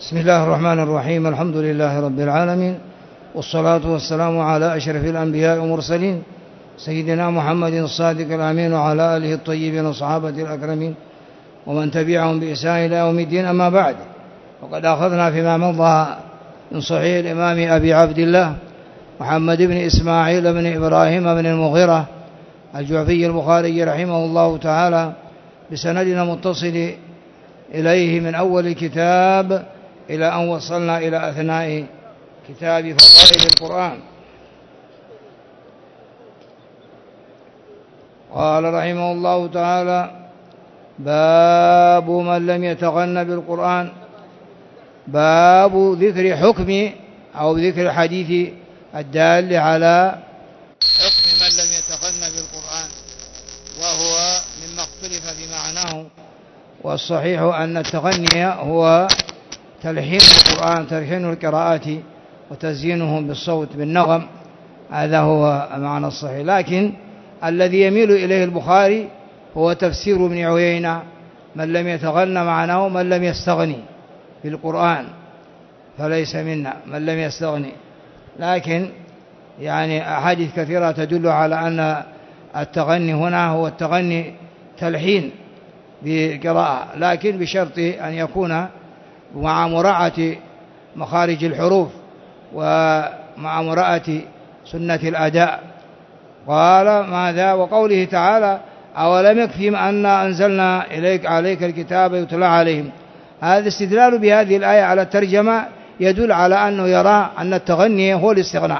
بسم الله الرحمن الرحيم. الحمد لله رب العالمين، والصلاة والسلام على أشرف الأنبياء والمرسلين سيدنا محمد الصادق الأمين وعلى آله الطيبين وصحابة الأكرمين ومن تبعهم بإحسان إلى يوم الدين. أما بعد، وقد أخذنا فيما مضى من صحيح الإمام أبي عبد الله محمد بن إسماعيل بن إبراهيم بن المغيرة الجعفي البخاري رحمه الله تعالى بسندنا متصل إليه من أول الكتاب إلى أن وصلنا إلى أثناء كتاب فضائل القرآن. قال رحمه الله تعالى: باب من لم يتغن بالقرآن. باب ذكر حكم أو ذكر حديث الدال على حكم من لم يتغن بالقرآن، وهو مما اختلف في معناه، والصحيح أن التغني هو تلحين القرآن، تلحين القراءات وتزيينه بالصوت بالنغم، هذا هو معنى الصحيح. لكن الذي يميل إليه البخاري هو تفسير ابن عيينة: من لم يتغن معناه من لم يستغني بالقرآن فليس منا، من لم يستغني. لكن يعني أحاديث كثيرة تدل على أن التغني هنا هو التغني تلحين بقراءة، لكن بشرط أن يكون مع مراعاة مخارج الحروف ومع مراعاة سنة الأداء. قال ماذا؟ وقوله تعالى: أولم يكفهم أنا أنزلنا عليك الكتاب يتلى عليهم. هذا استدلال بهذه الآية على الترجمة يدل على أنه يرى أن التغني هو الاستغناء.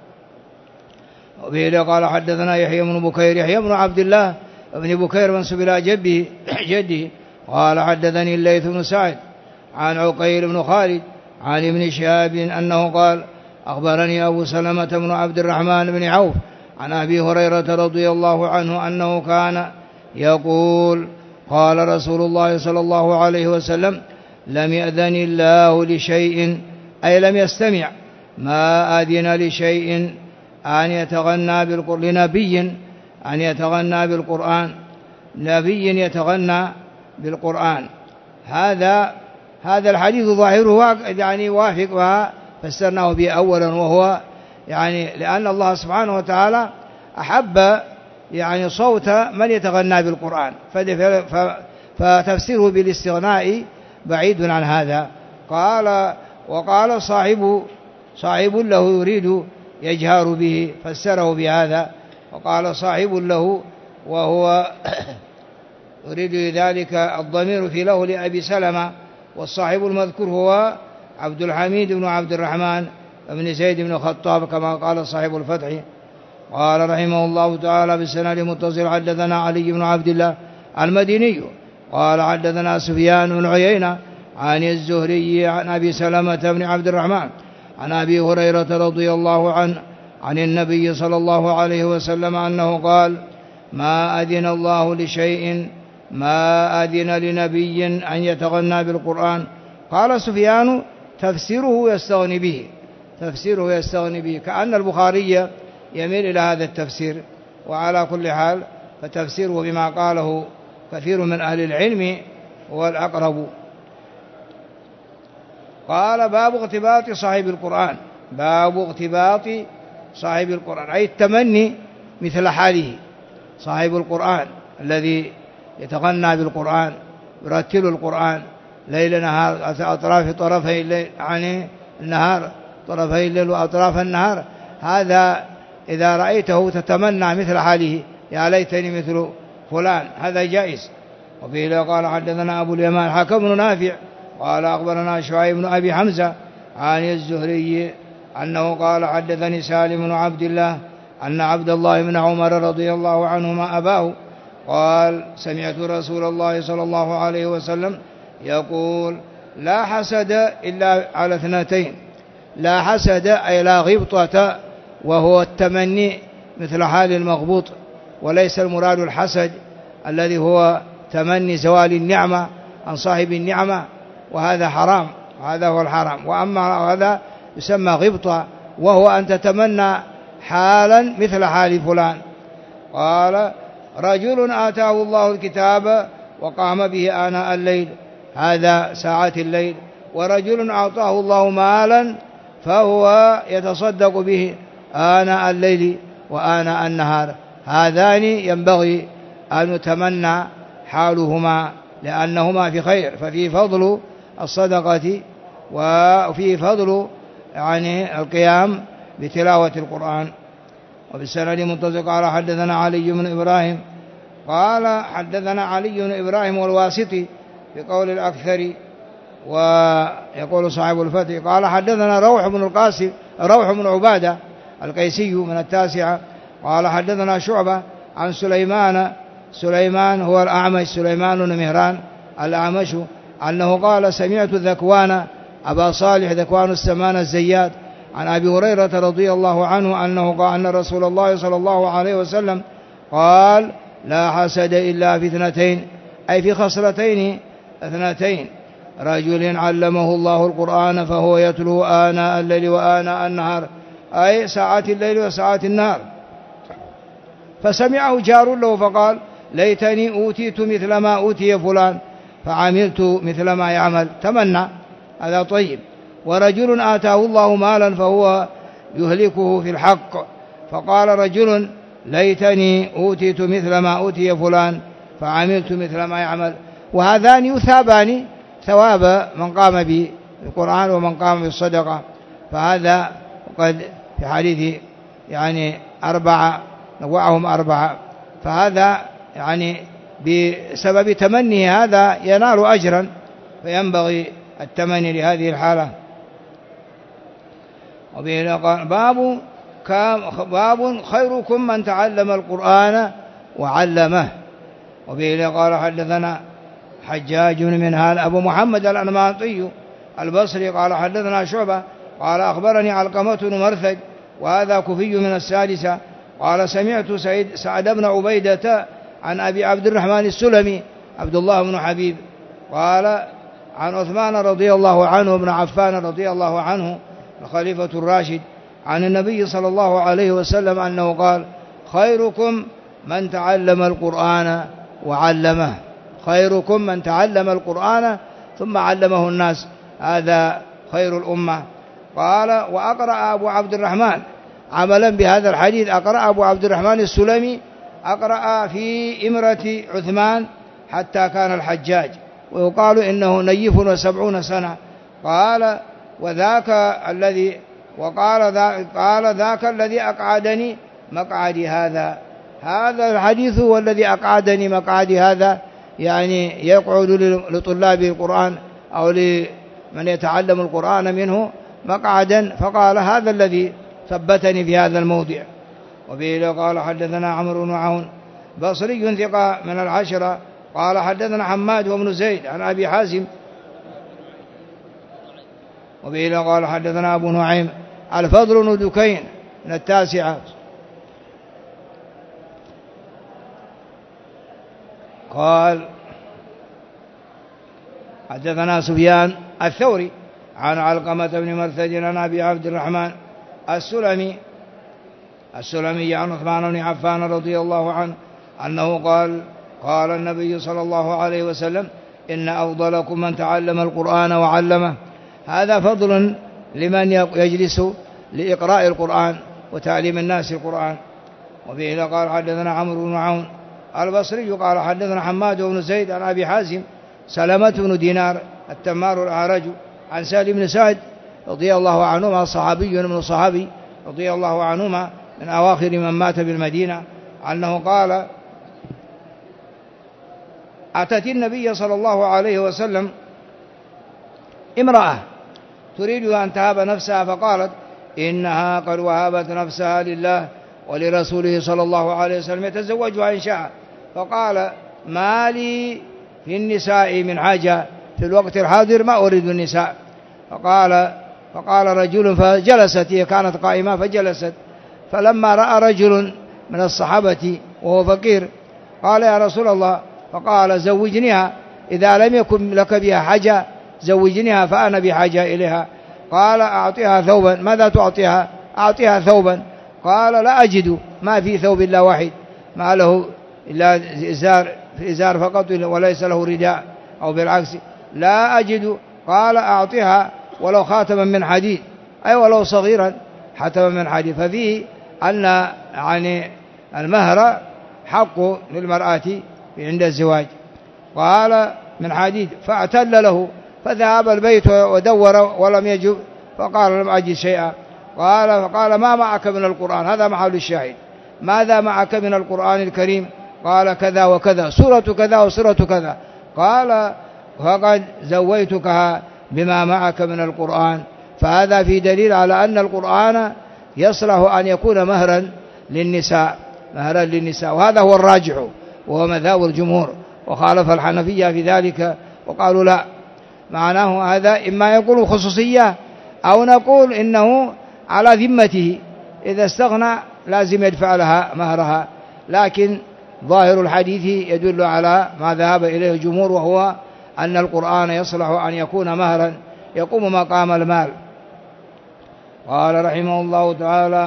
وبه قال: حدثنا يحيى بن بكير، يحيى بن عبد الله بن بكير منسوب إلى جده قال: حدثني الليث بن سعد عن عقيل بن خالد عن ابن شهاب أنه قال: أخبرني أبو سلمة بن عبد الرحمن بن عوف عن أبي هريرة رضي الله عنه أنه كان يقول: قال رسول الله صلى الله عليه وسلم: لم يأذن الله لشيء، أي لم يستمع، ما أذن لشيء أن يتغنى بالقرآن، لنبي أن يتغنى بالقرآن، نبي يتغنى بالقرآن. هذا الحديث ظاهره يعني وافق وفسرناه به أولا، وهو يعني لأن الله سبحانه وتعالى أحب يعني صوت من يتغنى بالقرآن، فتفسيره بالاستغناء بعيد عن هذا. وقال صاحب له يريد يجهر به، فسره بهذا. وقال صاحب له وهو يريد ذلك الضمير في له لأبي سلمة، والصاحب المذكور هو عبد الحميد بن عبد الرحمن بن زيد بن الخطاب كما قال صاحب الفتح. قال رحمه الله تعالى بالسند المتصل: حدثنا علي بن عبد الله المديني قال: حدثنا سفيان بن عيينة عن الزهري عن أبي سلمة بن عبد الرحمن عن أبي هريرة رضي الله عنه عن النبي صلى الله عليه وسلم أنه قال: ما أذن الله لشيء ما أذن لنبي أن يتغنى بالقرآن. قال سفيان: تفسيره يستغني به، كأن البخاري يميل إلى هذا التفسير. وعلى كل حال فتفسيره بما قاله كثير من أهل العلم هو الأقرب. قال: باب اغتباط صاحب القرآن. باب اغتباط صاحب القرآن، أي التمني مثل حاله صاحب القرآن الذي يتغنى بالقرآن، يرتل القرآن ليل نهار، طرفي الليل يعني النهار، طرفي الليل وأطراف النهار. هذا إذا رأيته تتمنى مثل حاله، يا ليتني مثل فلان، هذا جائز. وفيه قال: حدثنا أبو اليمان حكم بن نافع قال: أخبرنا شعيب بن أبي حمزة عن الزهري أنه قال: حدثني سالم بن عبد الله أن عبد الله بن عمر رضي الله عنهما أباه قال: سمعت رسول الله صلى الله عليه وسلم يقول: لا حسد إلا على اثنتين. لا حسد أي لا غبطة، وهو التمني مثل حال المغبوط، وليس المراد الحسد الذي هو تمني زوال النعمة عن صاحب النعمة، وهذا حرام، وهذا هو الحرام. وأما هذا يسمى غبطة، وهو أن تتمنى حالا مثل حال فلان. قال: رجل آتاه الله الكتاب وقام به آناء الليل، هذا ساعات الليل، ورجل أعطاه الله مالا فهو يتصدق به آناء الليل وآناء النهار. هذان ينبغي أن يتمنى حالهما لأنهما في خير، ففي فضل الصدقة وفي فضل يعني القيام بتلاوة القرآن. وبالسند متصل قال حدثنا علي بن إبراهيم قال حدثنا علي بن إبراهيم والواسطي بقول الأكثر، ويقول صاحب الفتح قال حدثنا روح بن عبادة القيسي من التاسعة قال حدثنا شعبة عن سليمان هو الأعمش، سليمان بن مهران الأعمش، أنه قال سمعت ذكوان أبا صالح ذكوان السمان الزيات عن أبي هريرة رضي الله عنه أنه قال أن رسول الله صلى الله عليه وسلم قال لا حسد إلا في اثنتين، أي في خصلتين اثنتين: رجل علمه الله القرآن فهو يتلو آناء الليل وآناء النهار، أي ساعات الليل وساعات النهار، فسمعه جار له فقال ليتني أوتيت مثل ما أوتي فلان فعملت مثل ما يعمل، تمنى، هذا طيب. ورجل آتاه الله مالا فهو يهلكه في الحق، فقال رجل ليتني أوتيت مثل ما أوتي فلان فعملت مثل ما يعمل. وهذان يثابان ثواب من قام بالقرآن ومن قام بالصدقة. فهذا قد في حديث يعني 4 نوعهم 4، فهذا يعني بسبب تمنيه هذا ينال أجرا، فينبغي التمني لهذه الحالة. وبه قال باب خيركم من تعلم القرآن وعلمه. وبه قال حدثنا حجاج بن منهال أبو محمد الأنماطي البصري قال حدثنا شعبة قال أخبرني علقمة بن مرثد وهذا كوفي من السادسة قال سمعت سعد بن عبيدة عن أبي عبد الرحمن السلمي عبد الله بن حبيب قال عن عثمان رضي الله عنه بن عفان رضي الله عنه الخليفة الراشد عن النبي صلى الله عليه وسلم أنه قال خيركم من تعلم القرآن وعلمه. خيركم من تعلم القرآن ثم علمه الناس، هذا خير الأمة. قال وأقرأ أبو عبد الرحمن عملا بهذا الحديث، أقرأ أبو عبد الرحمن السلمي أقرأ في إمرة عثمان حتى كان الحجاج، ويقال إنه نيف 70 سنة. قال وذاك الذي قال ذاك الذي أقعدني مقعدي هذا الحديث هو الذي أقعدني مقعدي هذا، يعني يقعد لطلاب القرآن أو لمن يتعلم القرآن منه مقعدا، فقال هذا الذي ثبتني في هذا الموضع. وبه قال حدثنا عمرو بن عون بصري ثقة من العشرة قال حدثنا حماد وابن زيد عن أبي حازم. وبه قال حدثنا أبو نعيم الفضل بن دكين من التاسعة قال حدثنا سفيان الثوري عن علقمة بن مرثد عن أبي عبد الرحمن السلمي عن عثمان بن عفان رضي الله عنه أنه قال النبي صلى الله عليه وسلم إن أفضلكم من تعلم القرآن وعلمه. هذا فضل لمن يجلس لإقراء القرآن وتعليم الناس القرآن. وبه قال حدثنا عمرو بن عون البصري قال حدثنا حماد بن زيد عن أبي حازم سلمة بن دينار التمار الأعرج عن سهل بن سعد رضي الله عنهما صحابي من الصحابي رضي الله عنهما من أواخر من مات بالمدينة أنه قال أتت النبي صلى الله عليه وسلم امرأة تريد أن تهب نفسها فقالت إنها قد وهبت نفسها لله ولرسوله صلى الله عليه وسلم يتزوجها إن شاء. فقال ما لي في النساء من حاجة، في الوقت الحاضر ما أريد النساء. فقال رجل فجلست، هي كانت قائمة فجلست، فلما رأى رجل من الصحابة وهو فقير قال يا رسول الله، فقال زوجنيها إذا لم يكن لك بها حاجة زوجنيها فأنا بحاجة إليها. قال أعطيها ثوبا. ماذا تعطيها؟ أعطيها ثوبا. قال لا أجد، ما في ثوب إلا واحد، ما له إلا إزار فقط وليس له رداء، أو بالعكس لا أجد قال أعطها ولو خاتما من حديد، أي ولو صغيرا حتما من حديد. ففيه أن يعني المهر حق للمرأة عند الزواج. قال من حديد، فاعتل له، فذهب البيت ودور ولم يجب، فقال لم أجد شيئا. فقال ما معك من القرآن؟ هذا محل الشاهد، ماذا معك من القرآن الكريم؟ قال كذا وكذا، سورة كذا وسورة كذا. قال فقد زويتكها بما معك من القرآن. فهذا في دليل على أن القرآن يصلح أن يكون مهرا للنساء، مهرا للنساء، وهذا هو الراجح وهو مذهب الجمهور. وخالف الحنفية في ذلك وقالوا لا، معناه هذا إما يقول خصوصية أو نقول إنه على ذمته، إذا استغنى لازم يدفع لها مهرها. لكن ظاهر الحديث يدل على ما ذهب إليه الجمهور، وهو أن القرآن يصلح أن يكون مهرا يقوم مقام المال. قال رحمه الله تعالى: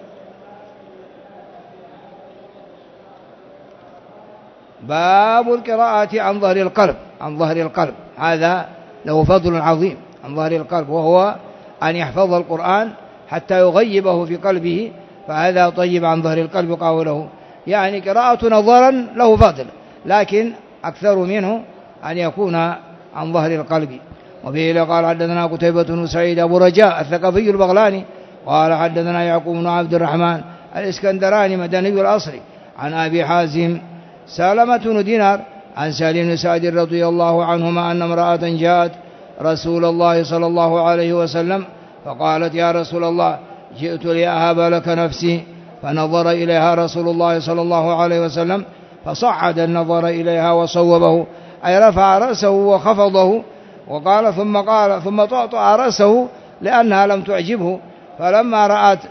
باب القراءة عن ظهر القلب. عن ظهر القلب هذا له فضل عظيم، عن ظهر القلب، وهو أن يحفظ القرآن حتى يغيبه في قلبه، فهذا طيب عن ظهر القلب قوله. يعني قراءة نظرا له فضل، لكن أكثر منه أن يكون عن ظهر القلب. وبه قال حدثنا قتيبة بن سعيد أبو رجاء الثقفي البغلاني قال حدثنا يعقوب بن عبد الرحمن الإسكندراني مدني الأصل عن أبي حازم سلمة بن دينار عن سالم بن سعد رضي الله عنهما أن امرأة جاءت رسول الله صلى الله عليه وسلم فقالت: يا رسول الله، جئت لأهب لك نفسي. فنظر إليها رسول الله صلى الله عليه وسلم فصعد النظر إليها وصوبه، أي رفع رأسه وخفضه، وقال ثم طأطأ رأسه لأنها لم تعجبه. فلما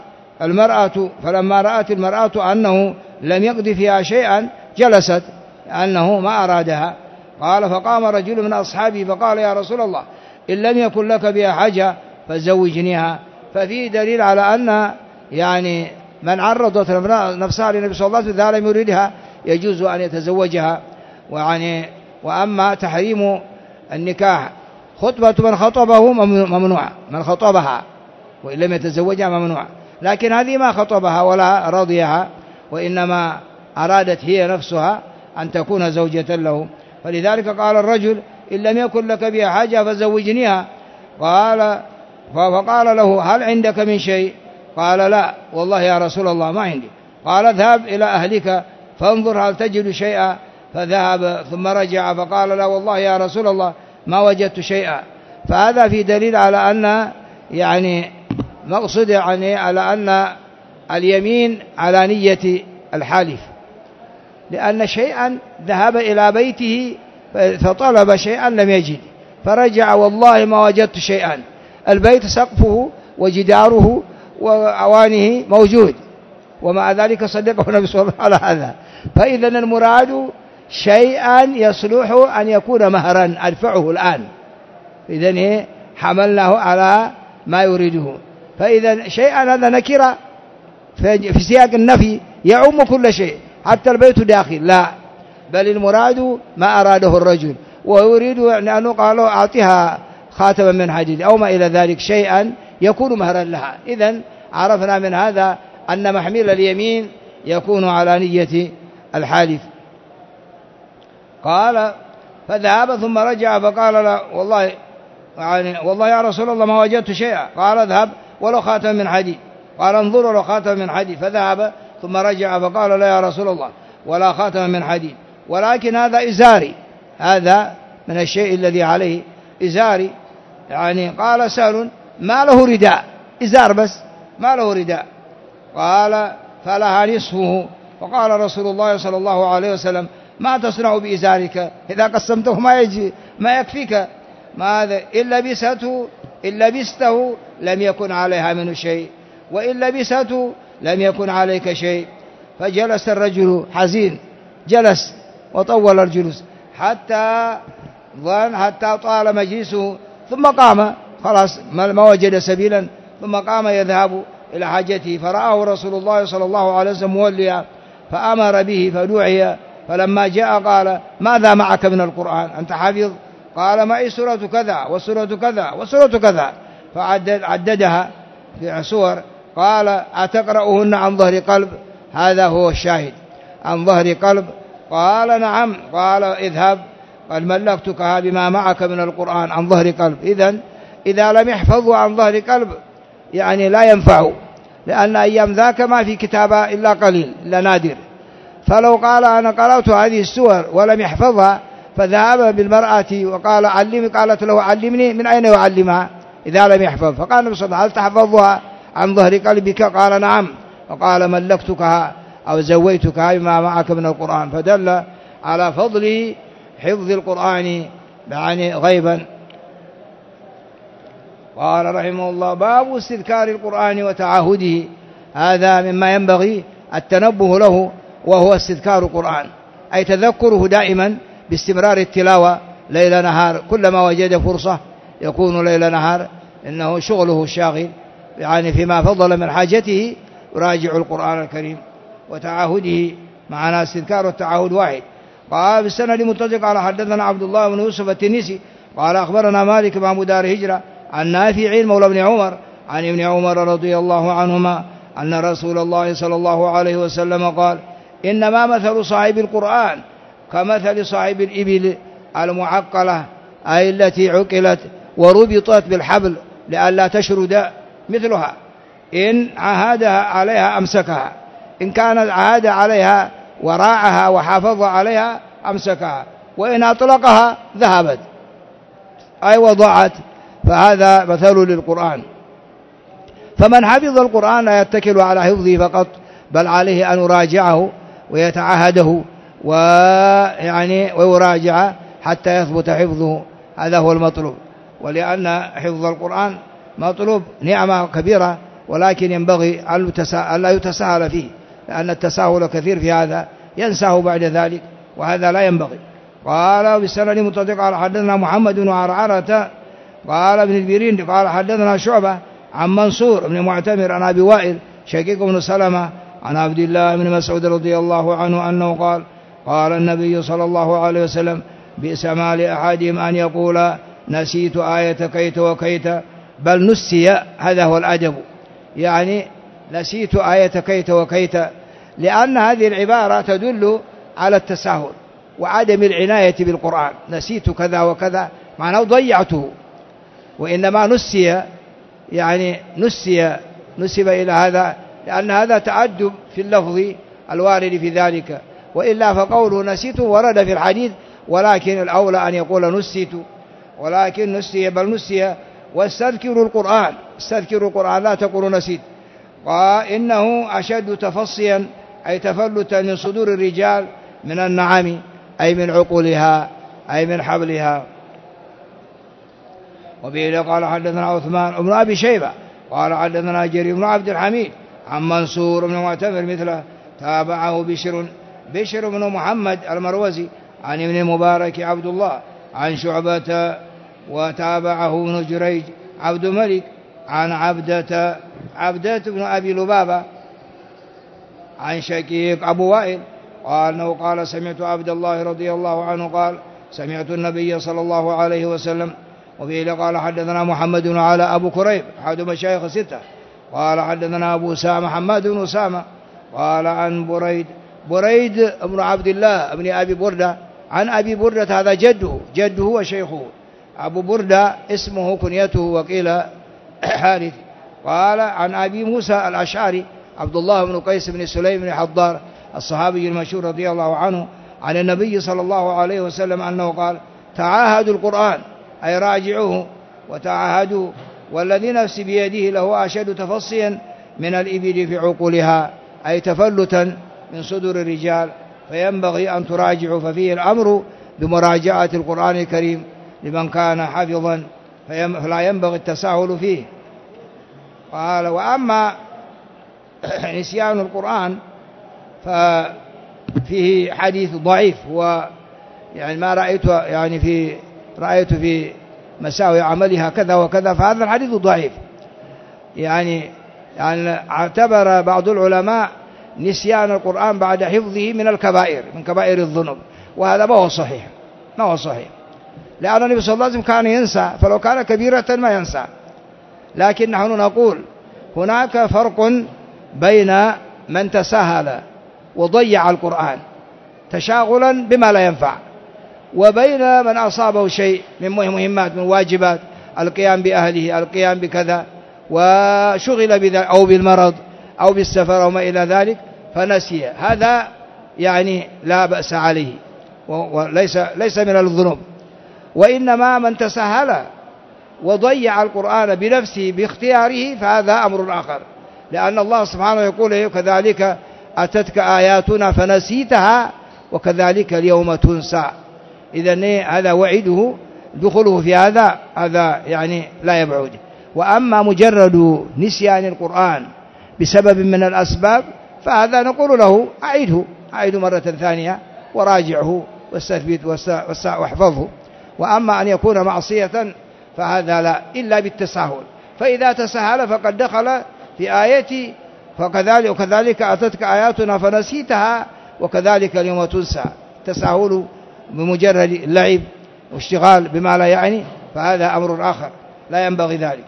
رأت المرأة أنه لم يقض فيها شيئا جلست، أنه ما أرادها. قال: فقام رجل من أصحابه فقال: يا رسول الله، إن لم يكن لك بها حاجة فزوجنيها. ففيه دليل على أن يعني من عرضت نفسها للنبي صلى الله عليه وسلم إذا لم يريدها يجوز أن يتزوجها. وأما تحريم النكاح خطبة من خطبه ممنوع، من خطبها وإن لم يتزوجها ممنوع، لكن هذه ما خطبها ولا رضيها، وإنما أرادت هي نفسها أن تكون زوجة له. فلذلك قال الرجل: إن لم يكن لك بها حاجة فزوجنيها. فقال له: هل عندك من شيء؟ قال: لا والله يا رسول الله ما عندي. قال: اذهب إلى أهلك فانظر هل تجد شيئا. فذهب ثم رجع فقال: لا والله يا رسول الله ما وجدت شيئا. فهذا في دليل على أن يعني مقصد يعني على أن اليمين على نية الحالف، لأن شيئا ذهب إلى بيته فطلب شيئا لم يجد، فرجع: والله ما وجدت شيئا. البيت سقفه وجداره وأوانه موجود، ومع ذلك صدقه النبي صلى الله عليه وسلم على هذا. فإذا المراد شيئا يصلح أن يكون مهرا أدفعه الآن، إذن حملناه على ما يريده. فإذا شيئا هذا نكرة في سياق النفي يعم كل شيء حتى البيت داخل، لا، بل المراد ما أراده الرجل، ويريد أنه قال له: أعطيها خاتما من حديد أو ما إلى ذلك، شيئا يكون مهرا لها. إذن عرفنا من هذا أن محمل اليمين يكون على نية الحالف. قال: فذهب ثم رجع فقال: لا والله يا رسول الله ما وجدت شيئا. قال: اذهب ولو خاتم من حديد. قال: انظر ولو خاتم من حديد. فذهب ثم رجع فقال: لا يا رسول الله ولا خاتم من حديد، ولكن هذا إزاري، هذا من الشيء الذي عليه إزاري. يعني قال سهل: ما له رداء، إزار بس ما له رداء. قال: فلها نصفه. فقال رسول الله صلى الله عليه وسلم: ما تصنع بإزارك؟ إذا قسمته ما يكفيك. ماذا إن لبسته لم يكن عليها منه شيء، وإن لبسته لم يكن عليك شيء. فجلس الرجل حزين، جلس وطول الجلوس حتى طال مجلسه، ثم قام، خلاص ما وجد سبيلا، ثم قام يذهب إلى حاجته. فرآه رسول الله صلى الله عليه وسلم موليا فأمر به فدعي. فلما جاء قال: ماذا معك من القرآن؟ أنت حافظ؟ قال معي سورة كذا وسورة كذا وسورة كذا، فعددها في سور. قال أتقرأهن عن ظهر قلب؟ هذا هو الشاهد، عن ظهر قلب. قال نعم. قال اذهب قد ملكتكها بما معك من القرآن عن ظهر قلب. إذن إذا لم يحفظوا عن ظهر قلب يعني لا ينفع، لأن أيام ذاك ما في كتابة إلا قليل إلا نادر. فلو قال أنا قرأت هذه السور ولم يحفظها فذهب بالمرأة وقال علمي، قالت له علمني، من أين يعلمها إذا لم يحفظ؟ فقال النبي صلى الله عليه وسلم هل تحفظها عن ظهر قلبك؟ قال نعم. وقال ملكتكها أو زويتكها بما معك من القرآن، فدل على فضل حفظ القرآن يعني غيبا. قال رحمه الله باب استذكار القرآن وتعاهده، هذا مما ينبغي التنبه له، وهو استذكار القرآن أي تذكره دائما باستمرار التلاوة ليل نهار، كلما وجد فرصة يكون ليل نهار إنه شغله الشاغل يعني فيما فضل من حاجته يراجع القرآن الكريم. وتعاهده معنا استذكار والتعاهد واحد. قال بالسند المتصل قال حدثنا عبد الله بن يوسف التنيسي قال أخبرنا مالك بن دار هجرة عن نافع مولى بن عمر عن ابن عمر رضي الله عنهما أن رسول الله صلى الله عليه وسلم قال إنما مثل صاحب القرآن كمثل صاحب الإبل المعقلة، أي التي عقلت وربطت بالحبل لئلا تشرد مثلها، إن عاهدها عليها أمسكها، إن كانت عاهد عليها وراعها وحافظ عليها أمسكها، وإن أطلقها ذهبت أي وضعت. فهذا مثل للقرآن. فمن حفظ القرآن لا يتكل على حفظه فقط، بل عليه أن يراجعه ويتعهده ويراجع حتى يثبت حفظه، هذا هو المطلوب. ولأن حفظ القرآن مطلوب نعمة كبيرة، ولكن ينبغي أن لا يتساهل فيه، لأن التساهل كثير في هذا ينساه بعد ذلك، وهذا لا ينبغي. قال بالسند المتصل قال حدثنا محمد بن عرعرة قال ابن البيرين قال حدثنا شعبة عن منصور بن معتمر عن أبي وائل شقيق بن سلمة عن عبد الله بن مسعود رضي الله عنه أنه قال قال النبي صلى الله عليه وسلم بئس ما لأحدهم أن يقول نسيت آية كيت وكيت، بل نسي، هذا هو الأدب، يعني نسيت آية كيت وكيت، لأن هذه العبارة تدل على التساهل وعدم العناية بالقرآن. نسيت كذا وكذا معناه ضيعته، وإنما نسي يعني نسب إلى هذا، لأن هذا تعدب في اللفظ الوارد في ذلك، وإلا فقوله نسيت ورد في الحديث، ولكن الأولى أن يقول نسيت، ولكن نسي بل نسي. واستذكروا القرآن، استذكروا القرآن لا تقولوا نسيت. قال إنه أشد تفصيا أي تفلتا من صدور الرجال من النعم، أي من عقولها أي من حبلها. وبه قال حدثنا عثمان بن أبي شيبة قال حدثنا جرير بن عبد الحميد عن منصور بن معتمر مثله، تابعه بشر بن محمد المروزي عن ابن المبارك عبد الله عن شعبة، وتابعه ابن جريج عبد الملك عن عبدة بن أبي لبابة عن شقيق أبو وائل قال أنه قال سمعت عبد الله رضي الله عنه قال سمعت النبي صلى الله عليه وسلم. وفيه قال حدثنا محمد بن على أبو كريب أحد مشايخ الستة قال حدثنا أبو أسامة محمد بن أسامة قال عن بريد بن عبد الله بن أبي بردة عن أبي بردة، هذا جده وشيخه، أبو بردة اسمه كنيته وقيل حارث. قال عن أبي موسى الأشعري عبد الله بن قيس بن سليم بن حضار الصحابي المشهور رضي الله عنه عن النبي صلى الله عليه وسلم أنه قال تعاهدوا القرآن أي راجعوه وتعاهدوا، والذي نفسي بيده له أشد تفصيا من الإبل في عقولها، أي تفلتا من صدور الرجال، فينبغي أن تراجعوا، ففيه الأمر بمراجعة القرآن الكريم لمن كان حافظا، فلا ينبغي التساهل فيه. قال وأما نسيان القرآن ففيه حديث ضعيف، يعني ما رأيته يعني رأيت في مساوي عملها كذا وكذا، فهذا الحديث ضعيف. يعني اعتبر بعض العلماء نسيان القرآن بعد حفظه من الكبائر، من كبائر الذنوب، وهذا ما هو صحيح، لأن النبي صلى الله عليه وسلم كان ينسى، فلو كان كبيرة ما ينسى. لكن نحن نقول هناك فرق بين من تساهل وضيع القرآن تشاغلا بما لا ينفع، وبين من أصابه شيء من مهمات، من واجبات، القيام بأهله، القيام بكذا، وشغل بذلك أو بالمرض أو بالسفر أو ما إلى ذلك فنسي، هذا يعني لا بأس عليه وليس من الذنوب. وإنما من تساهل وضيع القرآن بنفسه باختياره فهذا أمر آخر، لأن الله سبحانه يقول كذلك أتتك آياتنا فنسيتها وكذلك اليوم تنسى. إذن هذا وعده دخوله في هذا يعني لا يبعد. وأما مجرد نسيان القرآن بسبب من الأسباب فهذا نقول له أعيده مرة ثانية وراجعه واستثبت واحفظه. وأما أن يكون معصية فهذا لا، إلا بالتساهل. فإذا تساهل فقد دخل في آية وكذلك أتتك آياتنا فنسيتها وكذلك اليوم تنسى. تساهل بمجرد اللعب واشتغال بما لا يعني فهذا أمر آخر لا ينبغي ذلك.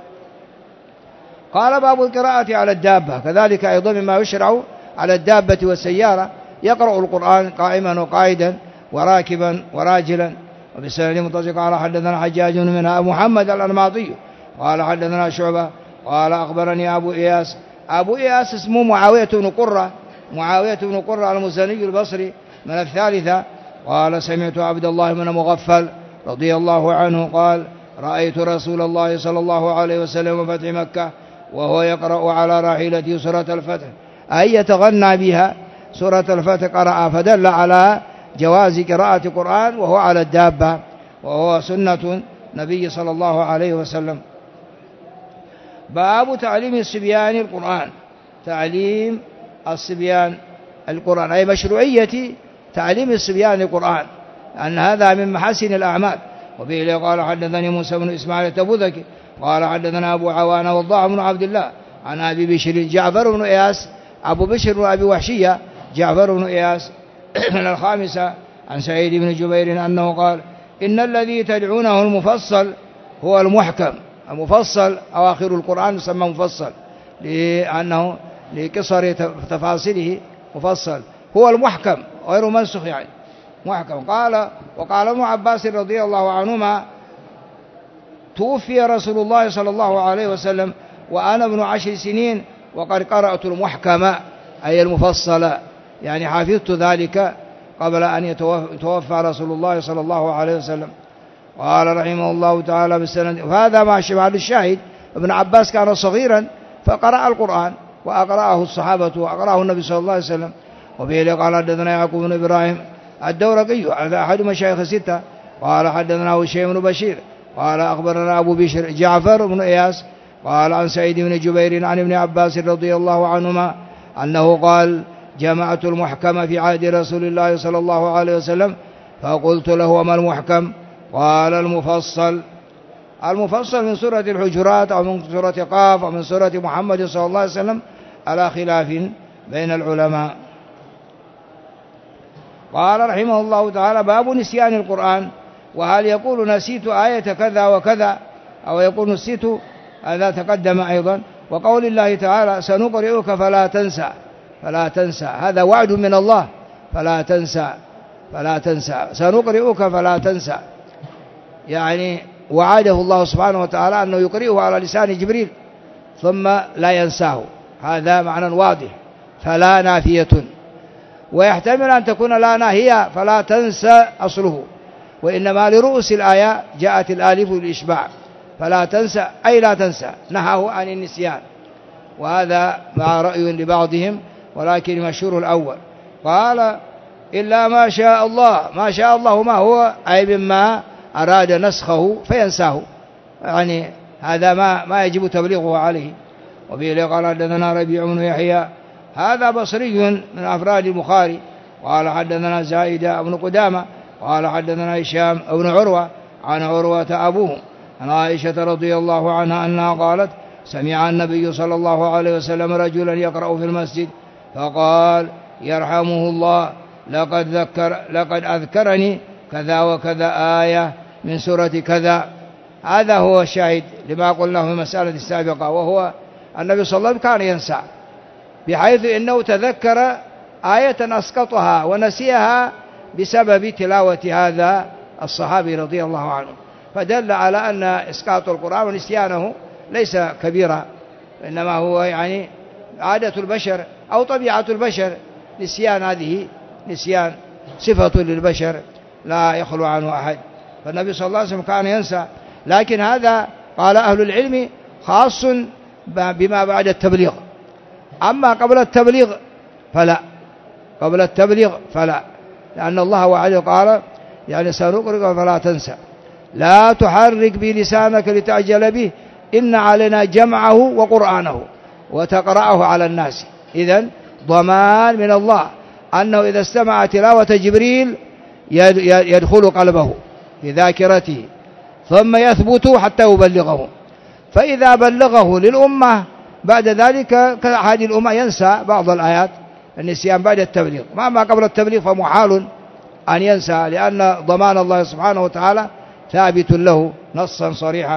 قال باب القراءة على الدابة، كذلك أيضا مما يشرع على الدابة والسيارة يقرأ القرآن قائما وقائدا وراكبا وراجلا. وبسند متصل قال حدثنا حجاج من محمد الأنماطي قال حدثنا شعبة قال أخبرني أبو إياس اسمه معاوية بن قرة المزني البصري من الثالثة قال سمعت عبد الله بن مغفل رضي الله عنه قال رأيت رسول الله صلى الله عليه وسلم فتح مكة وهو يقرأ على راحلته سورة الفتح، أي يتغنى بها سورة الفتح قرأ، فدل على جواز قراءة القرآن وهو على الدابة، وهو سنة النبي صلى الله عليه وسلم. باب تعليم الصبيان القرآن، تعليم الصبيان القرآن أي مشروعية تعليم الصبيان القرآن، أن هذا من محاسن الأعمال. وبه قال حدثني موسى بن إسماعيل التبوذكي قال حدثنا أبو عوانة وضاع بن عبد الله عن أبي بشر جعفر بن إياس، أبو بشر بن أبي وحشية جعفر بن إياس من الخامسة عن سعيد بن جبير أنه قال إن الذي تدعونه المفصل هو المحكم. المفصل أواخر القرآن يسمى مفصل لأنه لقصر تفاصيله مفصل، هو المحكم غير منسخ يعني محكم. وقال ابن عباس رضي الله عنهما توفي رسول الله صلى الله عليه وسلم وأنا ابن 10 سنين وقد قرأت المحكم أي المفصل، يعني حفظت ذلك قبل أن يتوفى رسول الله صلى الله عليه وسلم. قال رحمه الله تعالى بالسند، وهذا ما شبه الشاهد ابن عباس كان صغيرا فقرأ القرآن وأقرأه الصحابة وأقرأه النبي صلى الله عليه وسلم. وبه قال حدثنا يعقوب بن إبراهيم الدورقي أحد مشايخ 6 قال حدثنا هشيم بن بشير قال أخبرنا أبو بشر جعفر بن إياس قال عن سعيد بن جبير عن ابن عباس رضي الله عنهما أنه قال جمعت المحكم في عهد رسول الله صلى الله عليه وسلم فقلت له وما المحكم؟ قال المفصل من سورة الحجرات أو من سورة قاف أو من سورة محمد صلى الله عليه وسلم على خلاف بين العلماء. قال رحمه الله تعالى باب نسيان القرآن، وهل يقول نسيت آية كذا وكذا أو يقول نسيت، هذا تقدم أيضا. وقول الله تعالى سنقرئك فلا تنسى هذا وعد من الله، فلا تنسى سنقرئك فلا تنسى، يعني وعده الله سبحانه وتعالى أنه يقرئه على لسان جبريل ثم لا ينساه، هذا معنى واضح. فلا نافية، ويحتمل أن تكون لا ناهية فلا تنسى أصله، وإنما لرؤوس الآية جاءت الآلف للإشباع، فلا تنسى أي لا تنسى، نهاه عن النسيان، وهذا مع رأي لبعضهم ولكن مشهور الأول. قال إلا ما شاء الله ما هو أي مما أراد نسخه فينساه، يعني هذا ما يجب تبليغه عليه. وبه قال حدثنا ربيع بن يحيى هذا بصري من أفراد البخاري قال حدثنا زائد بن قدامة قال حدثنا هشام بن عروة عن عروة أبوه عن عائشة رضي الله عنها أنها قالت سمع النبي صلى الله عليه وسلم رجلا يقرأ في المسجد فقال يرحمه الله لقد أذكرني كذا وكذا آية من سورة كذا. هذا هو الشاهد لما قلناه في المسألة السابقة، وهو النبي صلى الله عليه وسلم كان ينسى، بحيث إنه تذكر آية أسقطها ونسيها بسبب تلاوة هذا الصحابي رضي الله عنه، فدل على أن إسقاط القرآن ونسيانه ليس كبيرا، إنما هو يعني عادة البشر أو طبيعة البشر. نسيان هذه نسيان صفة للبشر لا يخلو عنه أحد، فالنبي صلى الله عليه وسلم كان ينسى. لكن هذا قال أهل العلم خاص بما بعد التبليغ، أما قبل التبليغ فلا، قبل التبليغ فلا، لأن الله وعده قال يعني سنقرئك فلا تنسى، لا تحرك بلسانك لتعجل به، إن علينا جمعه وقرآنه وتقرأه على الناس. إذن ضمان من الله أنه إذا استمع تلاوة جبريل يدخل قلبه في ذاكرته ثم يثبت حتى يبلغه، فإذا بلغه للأمة بعد ذلك هذه الأمة ينسى بعض الآيات النسيان بعد التبليغ، ما قبل التبليغ فمحال أن ينسى، لأن ضمان الله سبحانه وتعالى ثابت له نصا صريحا.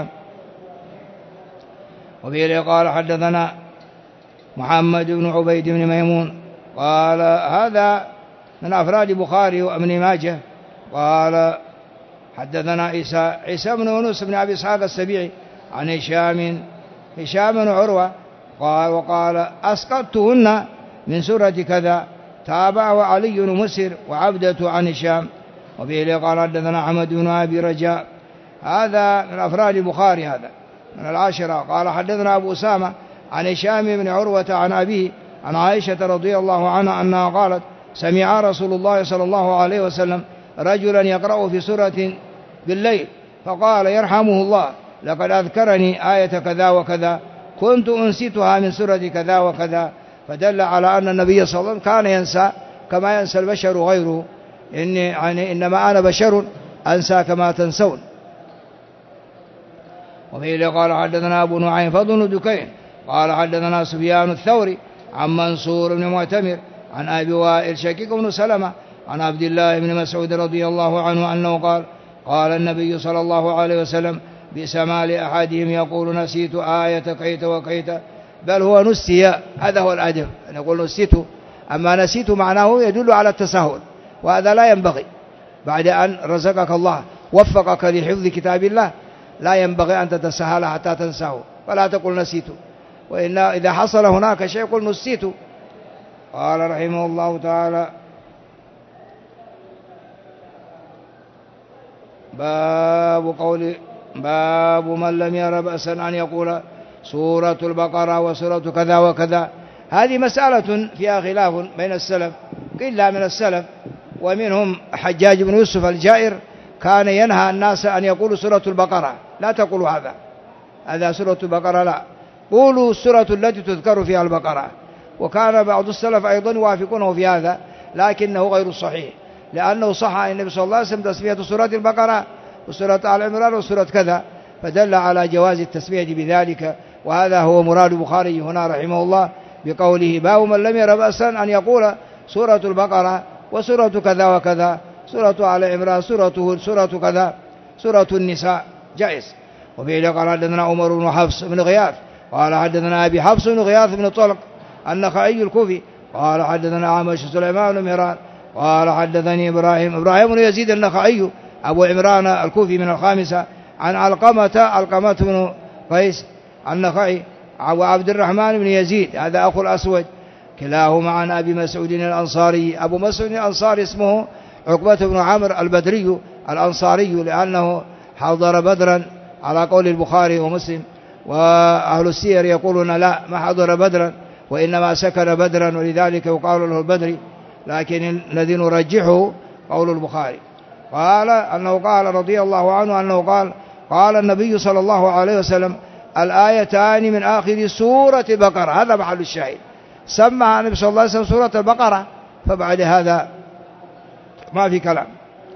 وبه قال حدثنا محمد بن عبيد بن ميمون قال هذا من أفراد البخاري وابن ماجه. قال حدثنا عيسى بن يونس بن أبي إسحاق السبيعي عن هشام بن عروة قال وقال أسقطتهن من سورة كذا، تابعه علي بن مسر وعبدة عن هشام. وبه قال حدثنا أحمد بن أبي رجاء، هذا من أفراد البخاري، هذا من العاشرة. قال حدثنا أبو أسامة عن هشام بن عروة عن أبيه عن عائشة رضي الله عنها أنها قالت سمع رسول الله صلى الله عليه وسلم رجلا يقرأ في سورة بالليل فقال يرحمه الله لقد أذكرني آية كذا وكذا كنت أنسيتها من سورة كذا وكذا، فدل على أن النبي صلى الله عليه وسلم كان ينسى كما ينسى البشر غيره، إنما أنا بشر أنسى كما تنسون. وفيه قال حدثنا أبو نعيم فضل دكين قال حدثنا سفيان الثوري عن منصور بن معتمر عن أبي وائل شقيق بن سلمة عن عبد الله بن مسعود رضي الله عنه أنه قال قال النبي صلى الله عليه وسلم بسما لأحدهم يقول نسيت آية كيت وكيت، بل هو نسي، هذا هو الأدب أن يقول نسيت، أما نسيت معناه يدل على التساهل، وهذا لا ينبغي بعد أن رزقك الله وفقك لحفظ كتاب الله، لا ينبغي أن تتساهل حتى تنساه، فلا تقول نسيت، وإن إذا حصل هناك شيء قل نسيت. قال رحمه الله تعالى باب من لم ير بأسا أن يقول سورة البقرة وسورة كذا وكذا. هذه مسألة فيها خلاف بين السلف، قيل من السلف ومنهم حجاج بن يوسف الجائر كان ينهى الناس أن يقولوا سورة البقرة، لا تقولوا هذا سورة البقرة، لا قولوا السورة التي تذكر فيها البقرة. وكان بعض السلف أيضا يوافقونه في هذا، لكنه غير صحيح، لأنه صح عن النبي صلى الله عليه وسلم تسمية سورة البقرة وسورة آل عمران وسورة كذا، فدل على جواز التسمية بذلك، وهذا هو مراد البخاري هنا رحمه الله بقوله باب من لم ير بأسا أن يقول سورة البقرة وسورة كذا وكذا، سورة آل عمران، سورة هود، سورة كذا، سورة النساء، جائز. وفيه قال حدثنا عمر بن حفص بن غياث قال حدثنا أبي حفص بن غياث بن طلق النخعي الكوفي قال حدثنا عامش سليمان بن مهران قال حدثني إبراهيم بن يزيد النخعي أبو عمران الكوفي من الخامسة عن علقمة بن قيس النخعي وعبد الرحمن بن يزيد هذا أخو الأسود كلاهما عن أبي مسعود الأنصاري. أبو مسعود الأنصاري اسمه عقبة بن عمرو البدري الأنصاري، لأنه حضر بدرا على قول البخاري ومسلم، وأهل السير يقولون لا ما حضر بدرا وإنما سكن بدرا ولذلك يقال له البدري، لكن الذي نرجحه قول البخاري. قال أنه قال رضي الله عنه أنه قال النبي صلى الله عليه وسلم الآيتان من آخر سورة البقرة، هذا محل الشاهد، سمى النبي صلى الله عليه وسلم سورة البقرة، فبعد هذا ما في كلام.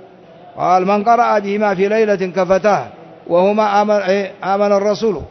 قال من قرأ بهما في ليلة كفتاه وهما آمن الرسول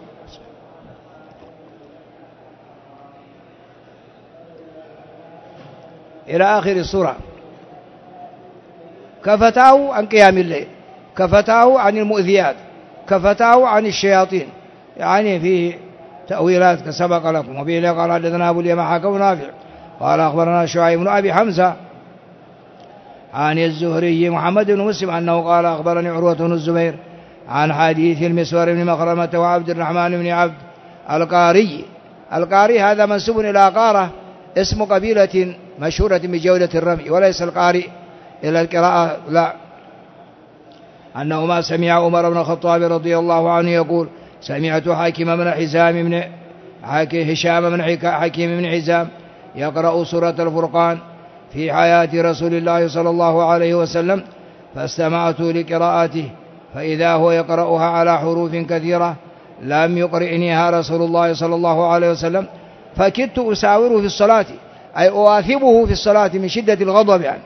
إلى آخر السورة، كفتاه عن قيام الليل، كفتاه عن المؤذيات، كفتاه عن الشياطين، يعني فيه تأويلات كسبق لكم. وبه قال حدثنا أبو اليمان حكم نافع قال أخبرنا شعيب بن أبي حمزة عن الزهري محمد بن مسلم أنه قال أخبرني عروة بن الزبير عن حديث المسور بن مخرمة وعبد الرحمن بن عبد القاري. القاري هذا منسوب إلى قارة اسم قبيلة مشهورة بجودة الرمي، وليس القاري إلى القراءة لا. أنه ما سمع عمر بن الخطاب رضي الله عنه يقول سمعت حكيم بن حزام يقرأ سورة الفرقان في حياة رسول الله صلى الله عليه وسلم، فاستمعت لقراءته فإذا هو يقرأها على حروف كثيرة لم يقرئنيها رسول الله صلى الله عليه وسلم، فكدت أساوره في الصلاة، أي أواثبه في الصلاة من شدة الغضب يعني.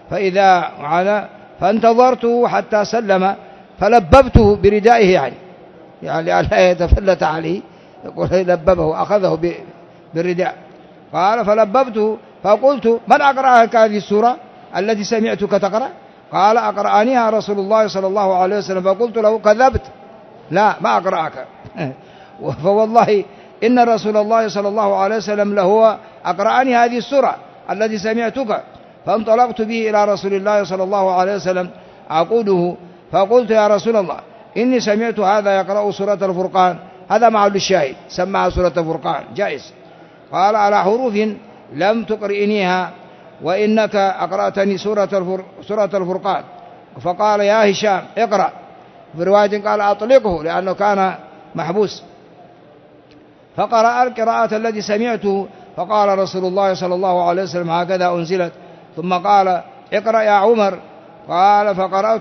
فانتظرته حتى سلم فلببته بردائه يعني لا يتفلت عليه، يقول لببه أخذه بالرداء. قال فلببته فقلت من أقرأك هذه السورة التي سمعتك تقرأ؟ قال أقرأنيها رسول الله صلى الله عليه وسلم. فقلت له كذبت، لا ما أقرأك فوالله إن رسول الله صلى الله عليه وسلم له أقرأني هذه السورة التي سمعتك. فانطلقت به إلى رسول الله صلى الله عليه وسلم أقوله، فقلت يا رسول الله إني سمعت هذا يقرأ سورة الفرقان، هذا محل الشاهد، سمعها سورة الفرقان جائز. قال على حروف لم تقرئنيها وإنك أقرأتني سورة الفرقان. فقال يا هشام اقرأ، في رواية قال أطلقه لأنه كان محبوس. فقرأ القراءة التي سمعته، فقال رسول الله صلى الله عليه وسلم هكذا أنزلت. ثم قال اقرأ يا عمر. قال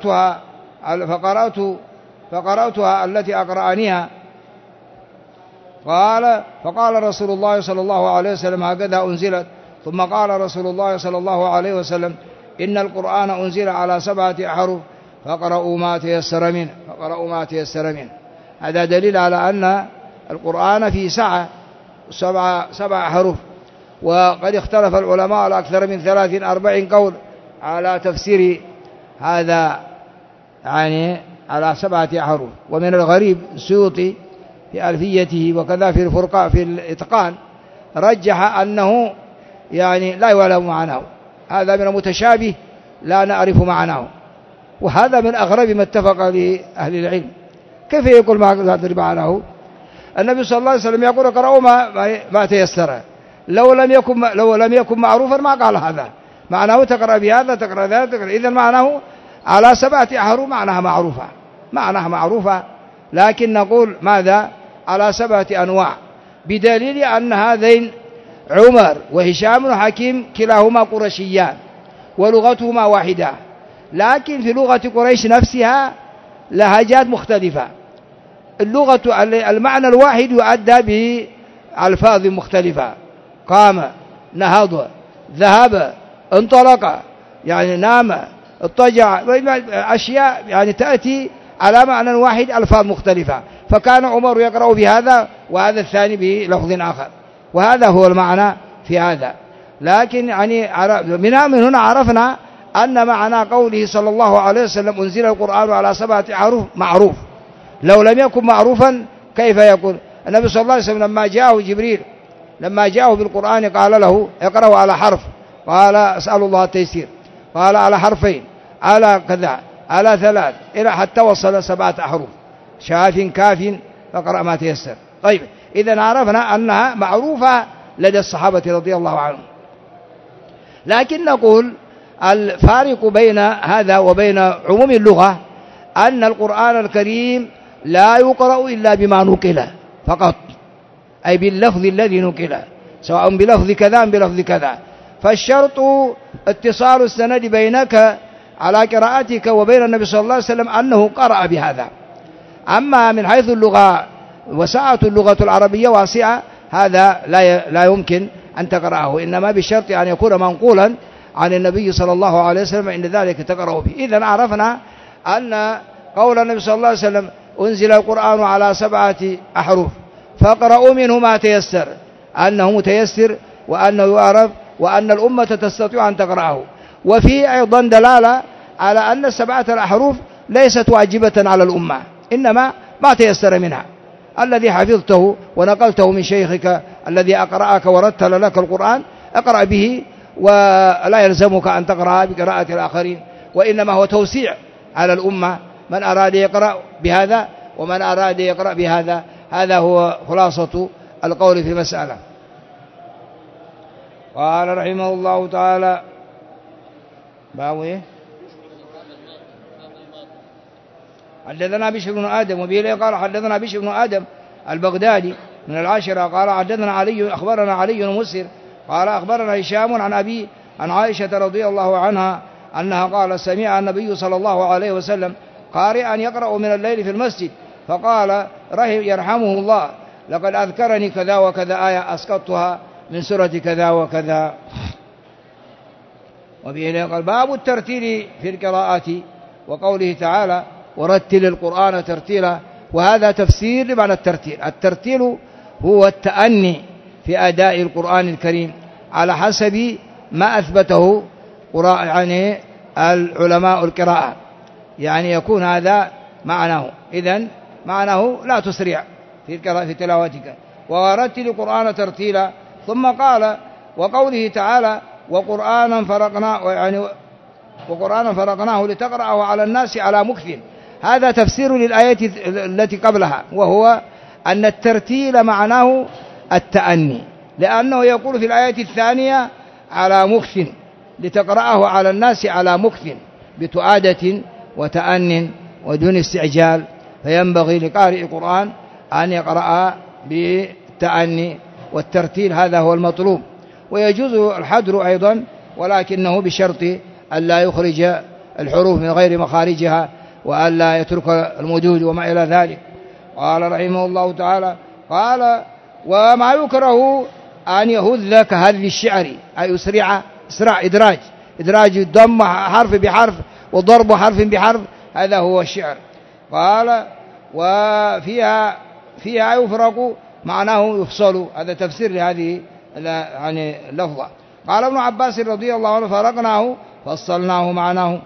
فقرأتها التي أقرأنيها. فقال رسول الله صلى الله عليه وسلم هكذا أنزلت. ثم قال رسول الله صلى الله عليه وسلم إن القرآن أنزل على 7 أحرف فقرأوا ما تيسر منه. هذا دليل على أن القرآن فيه 7 أحرف. وقد اختلف العلماء على أكثر من 43 قول على تفسير هذا يعني على 7 أحرف. ومن الغريب السيوطي في ألفيته وكذا في الفرقان في الإتقان رجح أنه يعني لا يعلم معناه، هذا من المتشابه لا نعرف معناه، وهذا من أغرب ما اتفق لأهل العلم. كيف يقول ما ندري معناه؟ النبي صلى الله عليه وسلم يقول اقرأوا ما تيسر، لو لم يكن معروفا ما قال هذا معناه تقرأ بهذا تقرأ ذا تقرأ. إذن معناه على 7 أحرف معناها معروفة، لكن نقول ماذا على 7 أنواع، بدليل أن هذين عمر وهشام وحكيم كلاهما قرشيان ولغتهما واحدة، لكن في لغة قريش نفسها لهجات مختلفة. اللغة المعنى الواحد يؤدى بألفاظ مختلفة، قام، نهض، ذهب، انطلق، يعني نام، اضطجع، أشياء يعني تأتي على معنى واحد ألفاظ مختلفة. فكان عمر يقرأ بهذا وهذا الثاني بلفظ آخر، وهذا هو المعنى في هذا. لكن يعني من هنا عرفنا أن معنى قوله صلى الله عليه وسلم أنزل القرآن على 7 أحرف معروف. لو لم يكن معروفا كيف يكون؟ النبي صلى الله عليه وسلم لما جاءه جبريل لما جاءه بالقرآن قال له اقرأه على حرف، قال أسأل الله التيسير، قال على حرفين، على كذا، على 3، إلى حتى وصل 7 أحرف، شاف كاف فقرأ ما تيسر. طيب إذن عرفنا أنها معروفة لدى الصحابة رضي الله عنهم. لكن نقول الفارق بين هذا وبين عموم اللغة أن القرآن الكريم لا يقرأ إلا بما نقل فقط، أي باللفظ الذي نقل، سواء بلفظ كذا أم بلفظ كذا. فالشرط اتصال السند بينك على قراءتك وبين النبي صلى الله عليه وسلم أنه قرأ بهذا. أما من حيث اللغة وسعة اللغة العربية واسعة، هذا لا يمكن أن تقرأه، إنما بالشرط أن يكون منقولا عن النبي صلى الله عليه وسلم، إن ذلك تقرأه به. إذن عرفنا أن قول النبي صلى الله عليه وسلم أنزل القرآن على 7 أحرف فاقرأوا منه ما تيسر، أنه متيسر وأنه يعرف وأن الأمة تستطيع أن تقرأه. وفي أيضا دلالة على أن 7 الأحرف ليست واجبة على الأمة، إنما ما تيسر منها. الذي حفظته ونقلته من شيخك الذي أقرأك ورتل لك القرآن اقرأ به، ولا يلزمك أن تقرأ بقراءة الآخرين، وإنما هو توسيع على الأمة، من أراد يقرأ بهذا ومن أراد يقرأ بهذا. هذا هو خلاصة القول في المسألة. قال رحمه الله تعالى باب إيه؟ حدثنا بشر بن آدم وبه قال حدثنا بشر بن آدم البغدادي من العاشرة قال حدثنا علي أخبرنا علي بن مسر قال أخبرنا هشام عن أبي عن عائشة رضي الله عنها أنها قال سمع النبي صلى الله عليه وسلم قارئا يقرأ من الليل في المسجد فقال يرحمه الله لقد أذكرني كذا وكذا آية أسقطتها من سورة كذا وكذا. وبه قال باب الترتيل في القراءات وقوله تعالى ورتل القرآن ترتيلا، وهذا تفسير لمعنى الترتيل. الترتيل هو التأني في أداء القرآن الكريم على حسب ما أثبته يعني العلماء القراءة، يعني يكون هذا معناه. إذن معناه لا تسرع في تلاوتك، ورتل القرآن ترتيلا. ثم قال وقوله تعالى وقرآنا فرقناه لتقرأه على الناس على مكث. هذا تفسير للآية التي قبلها، وهو أن الترتيل معناه التأني، لأنه يقول في الآية الثانية على مكث لتقرأه على الناس على مكث بتؤادة وتأن ودون استعجال. فينبغي لقارئ القرآن أن يقرأ بالتأني والترتيل، هذا هو المطلوب. ويجوز الحدر أيضا، ولكنه بشرط أن لا يخرج الحروف من غير مخارجها وأن لا يترك المدود وما إلى ذلك. قال رحمه الله تعالى قال وما يكره أن يهذ كهذ الشعر، أي يسرع إدراج الضم حرف بحرف وضرب حرف بحرف، هذا هو الشعر. قال وفيها يفرق معناه يفصل، هذا تفسير لهذه يعني اللفظة. قال ابن عباس رضي الله عنه فرقناه فصلناه معناه.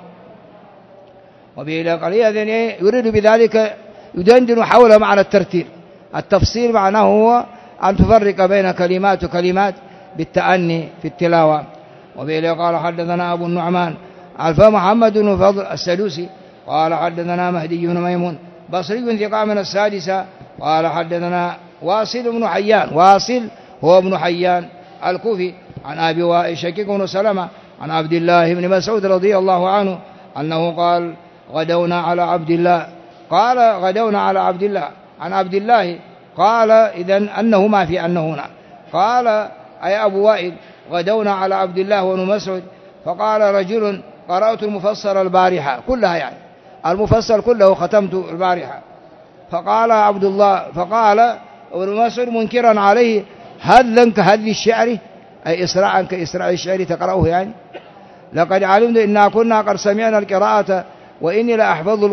وبه قال يريد بذلك يدندن حول معنى الترتيل. التفصيل معناه هو أن تفرق بين كلمات وكلمات بالتأني في التلاوة. وبه قال حدثنا أبو النعمان عرفه محمد بن فضل السدوسي قال حدثنا مهدي بن ميمون بصري ثقة من السادسة قال حدثنا واصل بن حيان، واصل هو ابن حيان الكوفي، عن أبي وائل شقيق بن سلمة عن عبد الله بن مسعود رضي الله عنه أنه قال غدونا على عبد الله، قال غدونا على عبد الله عن عبد الله، قال إذن أنه ما في أنه هنا، قال أي أبو وائل غدونا على عبد الله وابن مسعود، فقال رجل قرأت المفصل البارحة كلها، يعني المفصل كله ختمت البارحة. فقال عبد الله، فقال ابن مسعود منكرا عليه هذا كهذ الشعر، أي إسراعا كإسراع الشعر تقرأه، يعني لقد علمت إنا كنا قد سمعنا القراءة وإني لأحفظ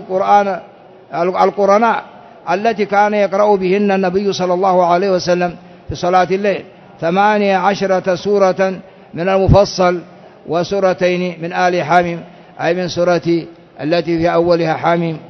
القرآن التي كان يقرأ بهن النبي صلى الله عليه وسلم في صلاة الليل 18 سورة من المفصل وسورتين من آل حاميم، أي من سورة التي في أولها حاميم.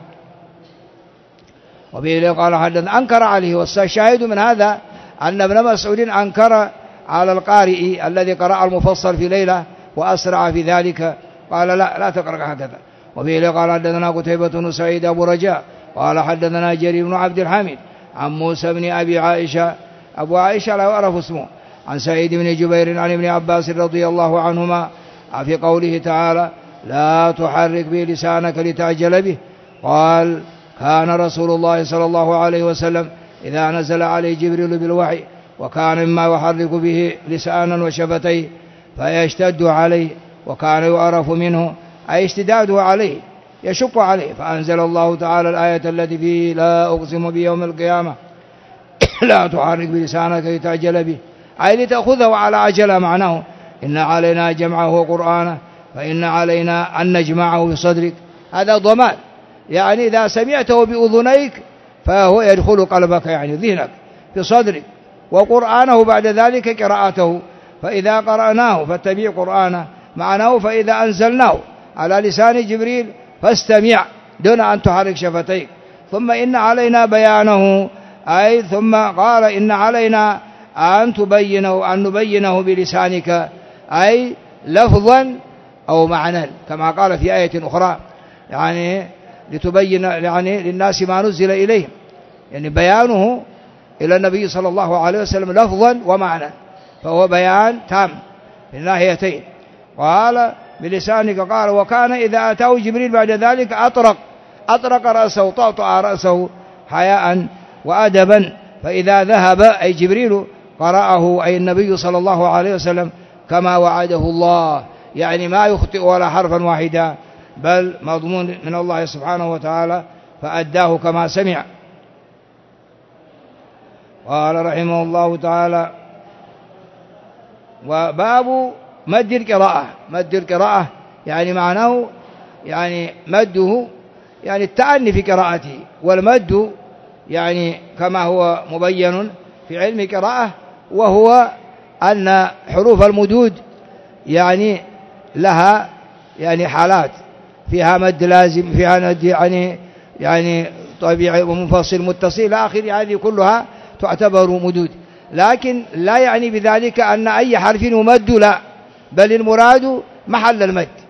وبه قال حدث أنكر عليه، والشاهد من هذا أن ابن مسعود أنكر على القارئ الذي قرأ المفصل في ليلة وأسرع في ذلك، قال لا تقرأ هكذا. وبه قال حدثنا قتيبة بن سعيد أبو رجاء قال حدثنا جرير بن عبد الحميد عن موسى بن أبي عائشة، أبو عائشة لا يعرف اسمه، عن سعيد بن جبير عن ابن عباس رضي الله عنهما في قوله تعالى لا تحرك به لسانك لتعجل به، قال كان رسول الله صلى الله عليه وسلم إذا نزل عليه جبريل بالوحي وكان مما يحرك به لسانا وشفتيه فيشتد عليه، وكان يعرف منه أي اشتداده عليه يشق عليه، فأنزل الله تعالى الآية التي فيه لا أقسم بيوم القيامة لا تحرك بلسانك لتعجل به، أي لتأخذه على عجلة، معناه إن علينا جمعه وقرآنه فإن علينا أن نجمعه بصدرك، هذا ضمان، يعني إذا سمعته بأذنيك فهو يدخل قلبك، يعني ذهنك في صدرك، وقرآنه بعد ذلك قراءته، فإذا قرأناه فاتبع قرآنه، معناه فإذا أنزلناه على لسان جبريل فاستمع دون أن تحرك شفتيك. ثم إن علينا بيانه، أي ثم قال إن علينا أن نبينه بلسانك، أي لفظا أو معنى، كما قال في آية أخرى يعني لتبين يعني للناس ما نزل إليهم، يعني بيانه إلى النبي صلى الله عليه وسلم لفظا ومعنى، فهو بيان تام في الناحيتين. قال بلسانك، قال وكان إذا أتاه جبريل بعد ذلك أطرق رأسه، طأطأ رأسه حياء وأدبا، فإذا ذهب أي جبريل قرأه أي النبي صلى الله عليه وسلم كما وعده الله، يعني ما يخطئ ولا حرفا واحدا، بل مضمون من الله سبحانه وتعالى فأداه كما سمع. قال رحمه الله تعالى: وباب مد القراءة. مد القراءة يعني معناه يعني مده يعني التأني في قراءته، والمد يعني كما هو مبين في علم القراءة، وهو أن حروف المدود يعني لها يعني حالات، فيها مد لازم، فيها مد يعني طبيعي ومنفصل متصل إلى آخره، هذه كلها تعتبر مدود، لكن لا يعني بذلك أن أي حرف يمد، لا، بل المراد محل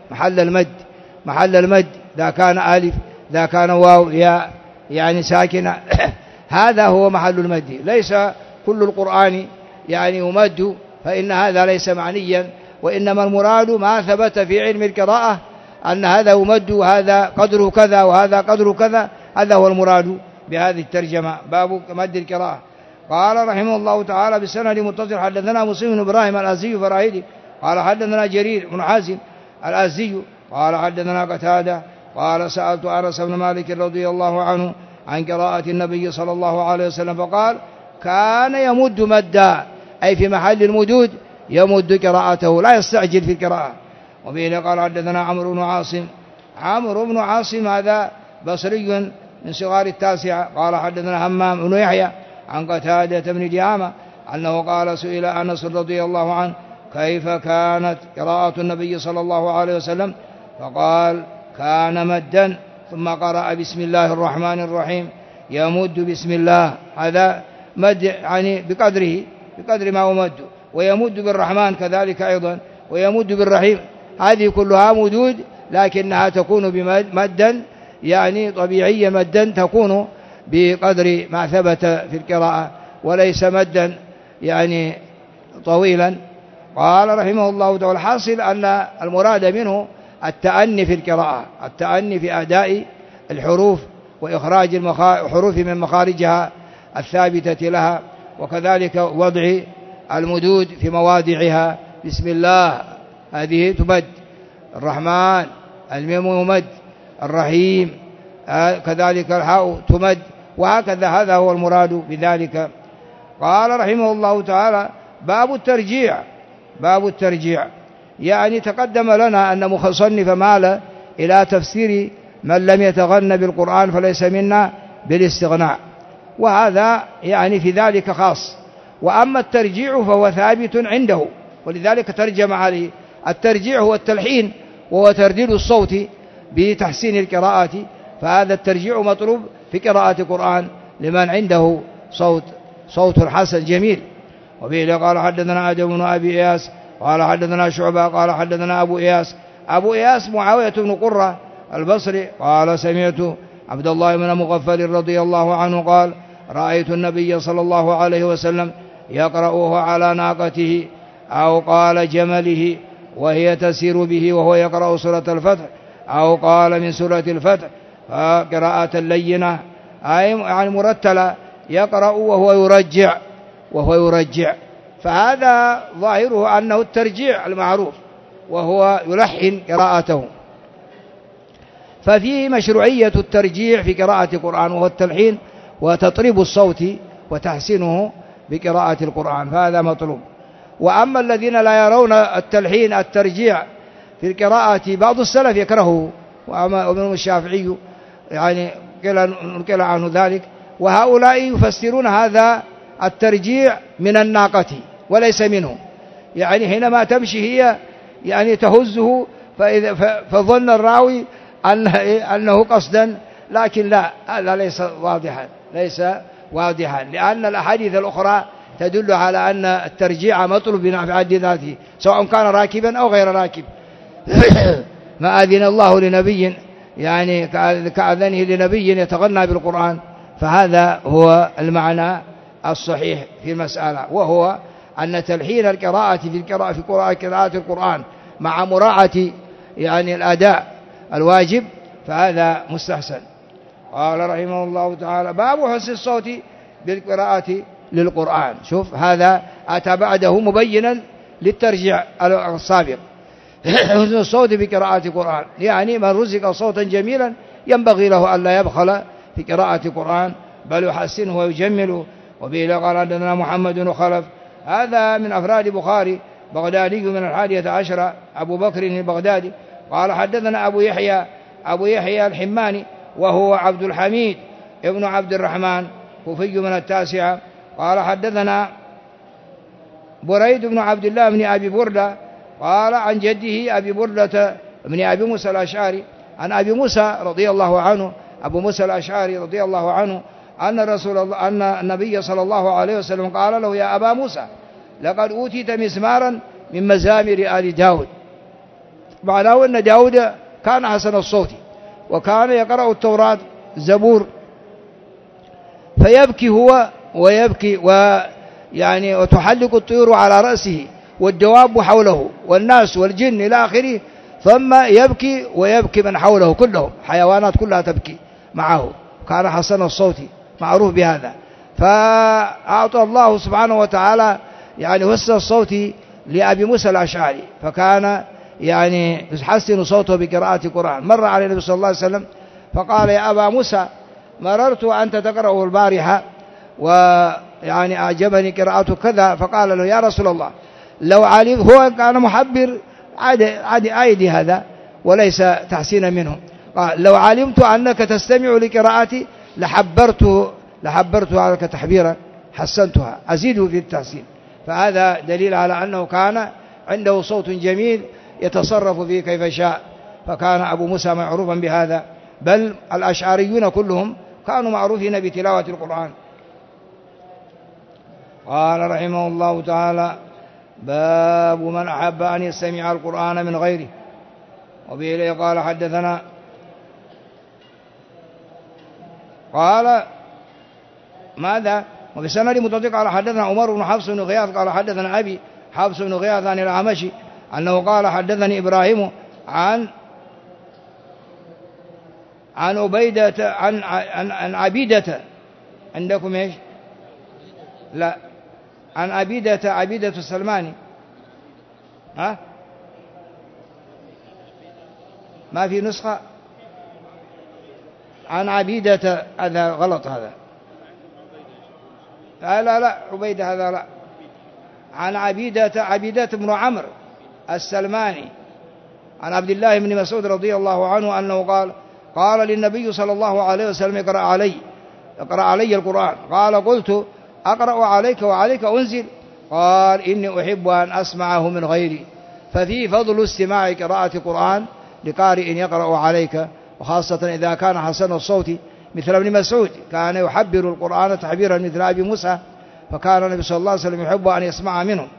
المد، إذا كان ألف، إذا كان واو، ياء يعني ساكنة هذا هو محل المد. ليس كل القرآن يعني يمد، فإن هذا ليس معنيا، وإنما المراد ما ثبت في علم القراءة أن هذا يمد وهذا قدره كذا وهذا قدره كذا، هذا هو المراد بهذه الترجمة. باب مد القراءة. قال رحمه الله تعالى: بالسند متصل حدثنا مسلم بن إبراهيم الأزدي فراهيدي قال حدثنا جرير بن حازم الأزدي قال حدثنا قتادة قال: سألت أنس بن مالك رضي الله عنه عن قراءة النبي صلى الله عليه وسلم، فقال: كان يمد مدا، أي في محل المدود يمد قراءته، لا يستعجل في القراءة. وبه قال حدثنا عمرو بن عاصم هذا بصري من صغار التاسعة قال حدثنا همام بن يحيى عن قتادة بن دعامة أنه قال: سئل أنس رضي الله عنه كيف كانت قراءة النبي صلى الله عليه وسلم، فقال: كان مدا، ثم قرأ بسم الله الرحمن الرحيم، يمد بسم الله، هذا مد يعني بقدر ما هو مد، ويمد بالرحمن كذلك أيضا، ويمد بالرحيم، هذه كلها مدود، لكنها تكون بمدا يعني طبيعية، مدا تكون بقدر ما ثبت في القراءة، وليس مدا يعني طويلا. قال رحمه الله تعالى: الحاصل أن المراد منه التأني في القراءة، التأني في أداء الحروف وإخراج الحروف من مخارجها الثابتة لها، وكذلك وضع المدود في مواضعها. بسم الله هذه تمد، الرحمن الميم يمد، الرحيم كذلك الحاء تمد، وهكذا، هذا هو المراد بذلك. قال رحمه الله تعالى: باب الترجيع يعني تقدم لنا أن مصنف مال إلى تفسير من لم يتغن بالقرآن فليس منا بالاستغناء، وهذا يعني في ذلك خاص. وأما الترجيع فهو ثابت عنده، ولذلك ترجم عليه. الترجيع هو التلحين، وهو ترديد الصوت بتحسين القراءة، فهذا الترجيع مطلوب في قراءة القرآن لمن عنده صوت حسن جميل. وبه قال حدثنا آدم بن أبي إياس قال حدثنا شعبة قال حدثنا أبو إياس معاوية بن قرة البصري قال: سمعت عبد الله بن مغفل رضي الله عنه قال: رأيت النبي صلى الله عليه وسلم يقرأه على ناقته، أو قال جمله، وهي تسير به، وهو يقرأ سورة الفتح، أو قال من سورة الفتح قراءة لينة، أي يعني مرتلة، يقرأ وهو يرجع، فهذا ظاهره أنه الترجيع المعروف، وهو يلحن قراءته، ففيه مشروعية الترجيع في قراءة القرآن، وهو التلحين وتطريب الصوت وتحسينه بقراءة القرآن، فهذا مطلوب. وأما الذين لا يرون الترجيع في القراءة، بعض السلف يكرهه، ومنهم الشافعي يعني نقل عنه ذلك، وهؤلاء يفسرون هذا الترجيع من الناقة وليس منه، يعني حينما تمشي هي يعني تهزه، فظن الراوي أنه قصدا، لكن لا، هذا ليس واضحا لأن الأحاديث الأخرى تدل على أن الترجيع مطلوب في حد ذاته سواء كان راكبا أو غير راكب. ما أذن الله لنبي يعني كأذنه لنبي يتغنى بالقرآن، فهذا هو المعنى الصحيح في المسألة، وهو أن تلحين القراءة في قراءة القرآن مع مراعاة يعني الأداء الواجب فهذا مستحسن. قال رحمه الله تعالى: باب حسن الصوت بالقراءة للقرآن. شوف هذا أتى بعده مبينا للترجيع السابق. حسن الصوت بقراءة القرآن يعني من رزق صوتا جميلا ينبغي له أن لا يبخل في قراءة القرآن بل يحسنه ويجمله. وبه قال حدثنا محمد بن خلف، هذا من أفراد بخاري، بغدادي من 11 أبو بكر البغدادي. قال حدثنا أبو يحيى الحماني وهو عبد الحميد ابن عبد الرحمن كوفي من 9. قال حدثنا بريد بن عبد الله بن أبي بردة قال عن جده أبي بردة بن أبي موسى الأشعري عن أبي موسى رضي الله عنه، أبو موسى الأشعري رضي الله عنه أن النبي صلى الله عليه وسلم قال له: يا أبا موسى لقد أوتيت مزمارا من مزامر آل داود. معناه أن داود كان حسن الصوت وكان يقرأ التوراة زبور، فيبكي هو ويبكي ويعني وتحلق الطيور على رأسه والدواب حوله والناس والجن إلى آخره، ثم يبكي ويبكي من حوله كلهم، حيوانات كلها تبكي معه، كان حسن الصوت معروف بهذا. فأعطى الله سبحانه وتعالى يعني حسن الصوت لأبي موسى الأشعري، فكان يعني يحسن صوته بقراءة القرآن. مر على النبي صلى الله عليه وسلم فقال: يا أبا موسى مررت وأنت تقرأه البارحة ويعني أعجبني قراءته كذا. فقال له: يا رسول الله لو علم، هو كان محبر عادي هذا وليس تحسين منه، قال: لو علمت أنك تستمع لقراءتي لحبرتها لك تحبيرا، حسنتها، أزيده في التحسين. فهذا دليل على أنه كان عنده صوت جميل يتصرف فيه كيف شاء، فكان أبو موسى معروفا بهذا، بل الأشعريون كلهم كانوا معروفين بتلاوة القرآن. قال رحمه الله تعالى: باب من أحب أن يستمع القرآن من غيره. وبه قال حدثنا، قال ماذا؟ وفي سند متصل قال حدثنا عمر بن حفص بن غياث قال حدثنا أبي حفص بن غياث عن الأعمش أنه قال حدثني إبراهيم عن عبيدة عن عبيدة. عندكم ايش؟ لا، عن عبيدة السلماني. ها؟ ما في نسخة عن عبيدة، هذا غلط هذا. لا عبيدة هذا لا، عن عبيدة بن عمرو السلماني عن عبد الله بن مسعود رضي الله عنه أنه قال للنبي صلى الله عليه وسلم: اقرأ علي القرآن. قال: قلت: أقرأ عليك وعليك أنزل؟ قال: إني أحب أن أسمعه من غيري. ففي فضل استماع قراءة القرآن لقارئ يقرأ عليك، وخاصة إذا كان حسن الصوت مثل ابن مسعود، كان يحبر القرآن تحبيرا مثل أبي موسى، فكان النبي صلى الله عليه وسلم يحب أن يسمع منه.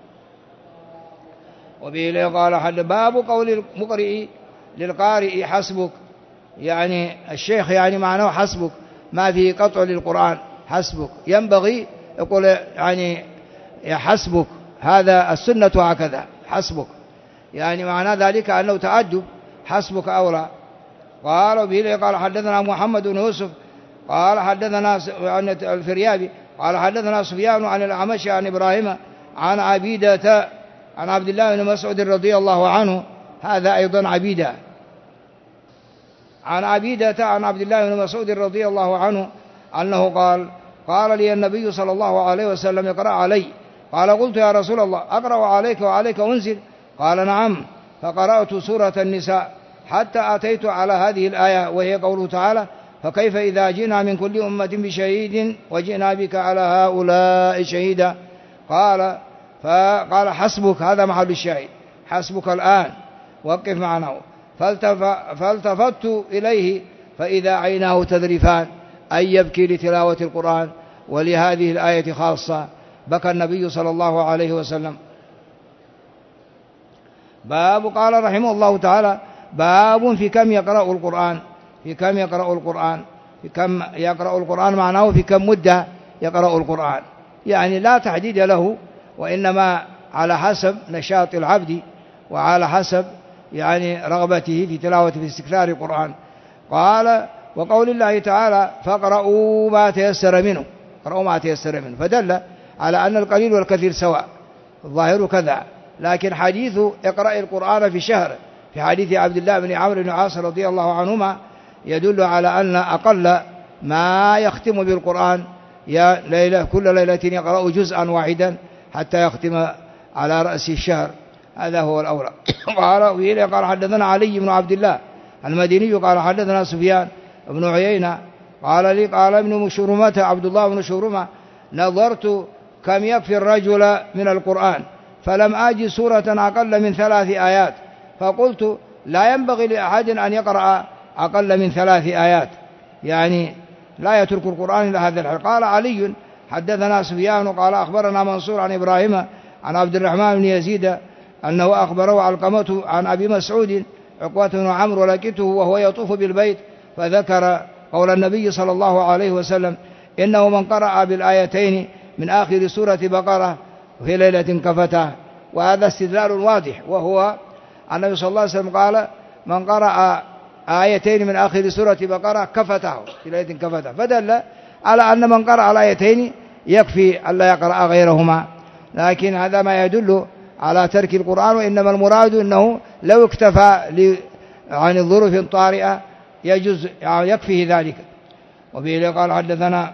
وبه قال حد باب قول المقرئ للقارئ: حسبك، يعني الشيخ يعني معناه حسبك، ما فيه قطع للقرآن، حسبك، ينبغي يقول يعني حسبك، هذا السنة هكذا، حسبك، يعني معنى ذلك أنه تأدب، حسبك أولى. قال وبه قال حدثنا محمد بن يوسف قال حدثنا عن الفريابي قال حدثنا سفيان عن الأعمش عن إبراهيم عن عبيدة عن عبد الله بن مسعود رضي الله عنه، هذا أيضا عبيدة، عن عبيدة عن عبد الله بن مسعود رضي الله عنه أنه قال لي النبي صلى الله عليه وسلم: اقرأ علي. قال: قلت: يا رسول الله أقرأ عليك وعليك أنزل؟ قال: نعم. فقرأت سورة النساء حتى أتيت على هذه الآية، وهي قوله تعالى: فكيف إذا جئنا من كل أمة بشهيد وجئنا بك على هؤلاء شهيدا. فقال: حسبك، هذا محل الشاهد، حسبك الآن، وقف معنا. فالتفت إليه فإذا عيناه تذرفان أي يبكي لتلاوة القرآن. ولهذه الآية خاصة بكى النبي صلى الله عليه وسلم. باب قال رحمه الله تعالى باب في كم يقرأ القرآن، في كم يقرأ القرآن، في كم يقرأ القرآن معناه في كم مدة يقرأ القرآن، يعني لا تحديد له، وإنما على حسب نشاط العبد وعلى حسب يعني رغبته في تلاوة في استكثار القرآن. قال وقول الله تعالى فاقرؤوا ما تيسر منه، اقرأوا ما تيسر منه، فدل على أن القليل والكثير سواء، الظاهر كذا. لكن حديث اقرأ القرآن في شهر في حديث عبد الله بن عمرو بن العاص رضي الله عنهما يدل على أن أقل ما يختم بالقرآن يا ليلة كل ليلة يقرأ جزءا واحدا حتى يختم على رأس الشهر، هذا هو الأولى. قال حدثنا علي بن عبد الله المديني قال حدثنا سفيان بن عيينة قال لي قال ابن شرمة عبد الله بن شرمة نظرت كم يكفي الرجل من القرآن فلم أجد سورة أقل من 3 آيات، فقلت لا ينبغي لأحد أن يقرأ أقل من 3 آيات، يعني لا يترك القرآن إلى هذا الحد. قال علي حدثنا سفيان قال أخبرنا منصور عن إبراهيم عن عبد الرحمن بن يزيد أنه أخبره علقمة عن أبي مسعود عقبة بن عمرو لقيته وهو يطوف بالبيت فذكر قول النبي صلى الله عليه وسلم إنه من قرأ بالآيتين من آخر سورة بقرة في ليلة كفته. وهذا استدلال واضح، وهو النبي صلى الله عليه وسلم قال من قرأ آيتين من آخر سورة بقرة كفته في ليلة كفته، فدل على أن من قرأ الآيتين يكفي ألا يقرأ غيرهما. لكن هذا ما يدل على ترك القرآن، وإنما المراد أنه لو اكتفى عن الظروف طارئة يجوز يعني يكفيه ذلك. وبه قال حدثنا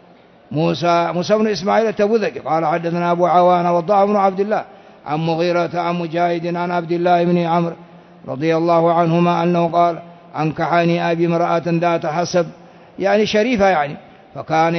موسى بن إسماعيل التبوذكي قال حدثنا أبو عوان وضاع بن عبد الله عن مغيرة عن مجاهد عن عبد الله بن عمرو رضي الله عنهما أنه قال أنكحني أبي امرأة ذات حسب، يعني شريفة يعني، فكان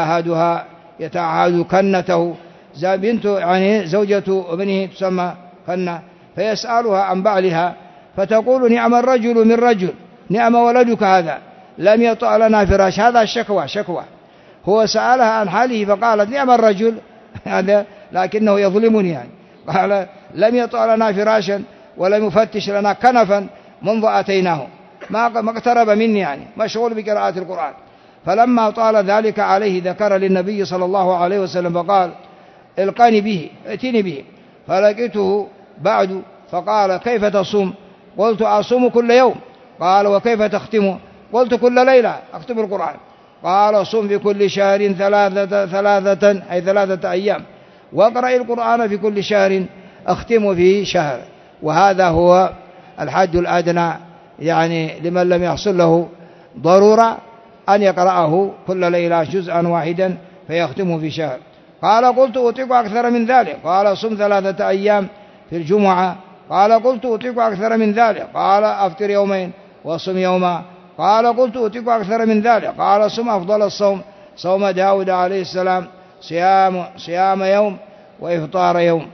يتعاهد كنته بنت يعني زوجة ابنه تسمى كنة، فيسألها عن بعلها فتقول نعم الرجل من رجل، نعم ولدك هذا لم يطأ لنا فراش، هذا شكوى. هو سألها عن حاله فقالت نعم الرجل هذا لكنه يظلمني، يعني قال لم يطأ لنا فراشا ولم يفتش لنا كنفا منذ أتيناه، ما اقترب مني، يعني مشغول بقراءة القرآن. فلما طال ذلك عليه ذكر للنبي صلى الله عليه وسلم فقال القني به ائتني به، فلقيته بعد فقال كيف تصوم؟ قلت أصوم كل يوم. قال وكيف تختم؟ قلت كل ليلة أختم القرآن. قال صم في كل شهر ثلاثة أي 3 أيام، واقرأ القرآن في كل شهر أختم في شهر. وهذا هو الحد الأدنى، يعني لمن لم يحصل له ضرورة أن يقرأه كل ليلة جزءا واحدا فيختمه في شهر. قال قلت أطيق أكثر من ذلك. قال صم 3 أيام في الجمعة. قال قلت أطيق أكثر من ذلك. قال أفطر يومين وصم يوما. قال قلت أطيق أكثر من ذلك. قال صم أفضل الصوم صوم داود عليه السلام صيام يوم وإفطار يوم.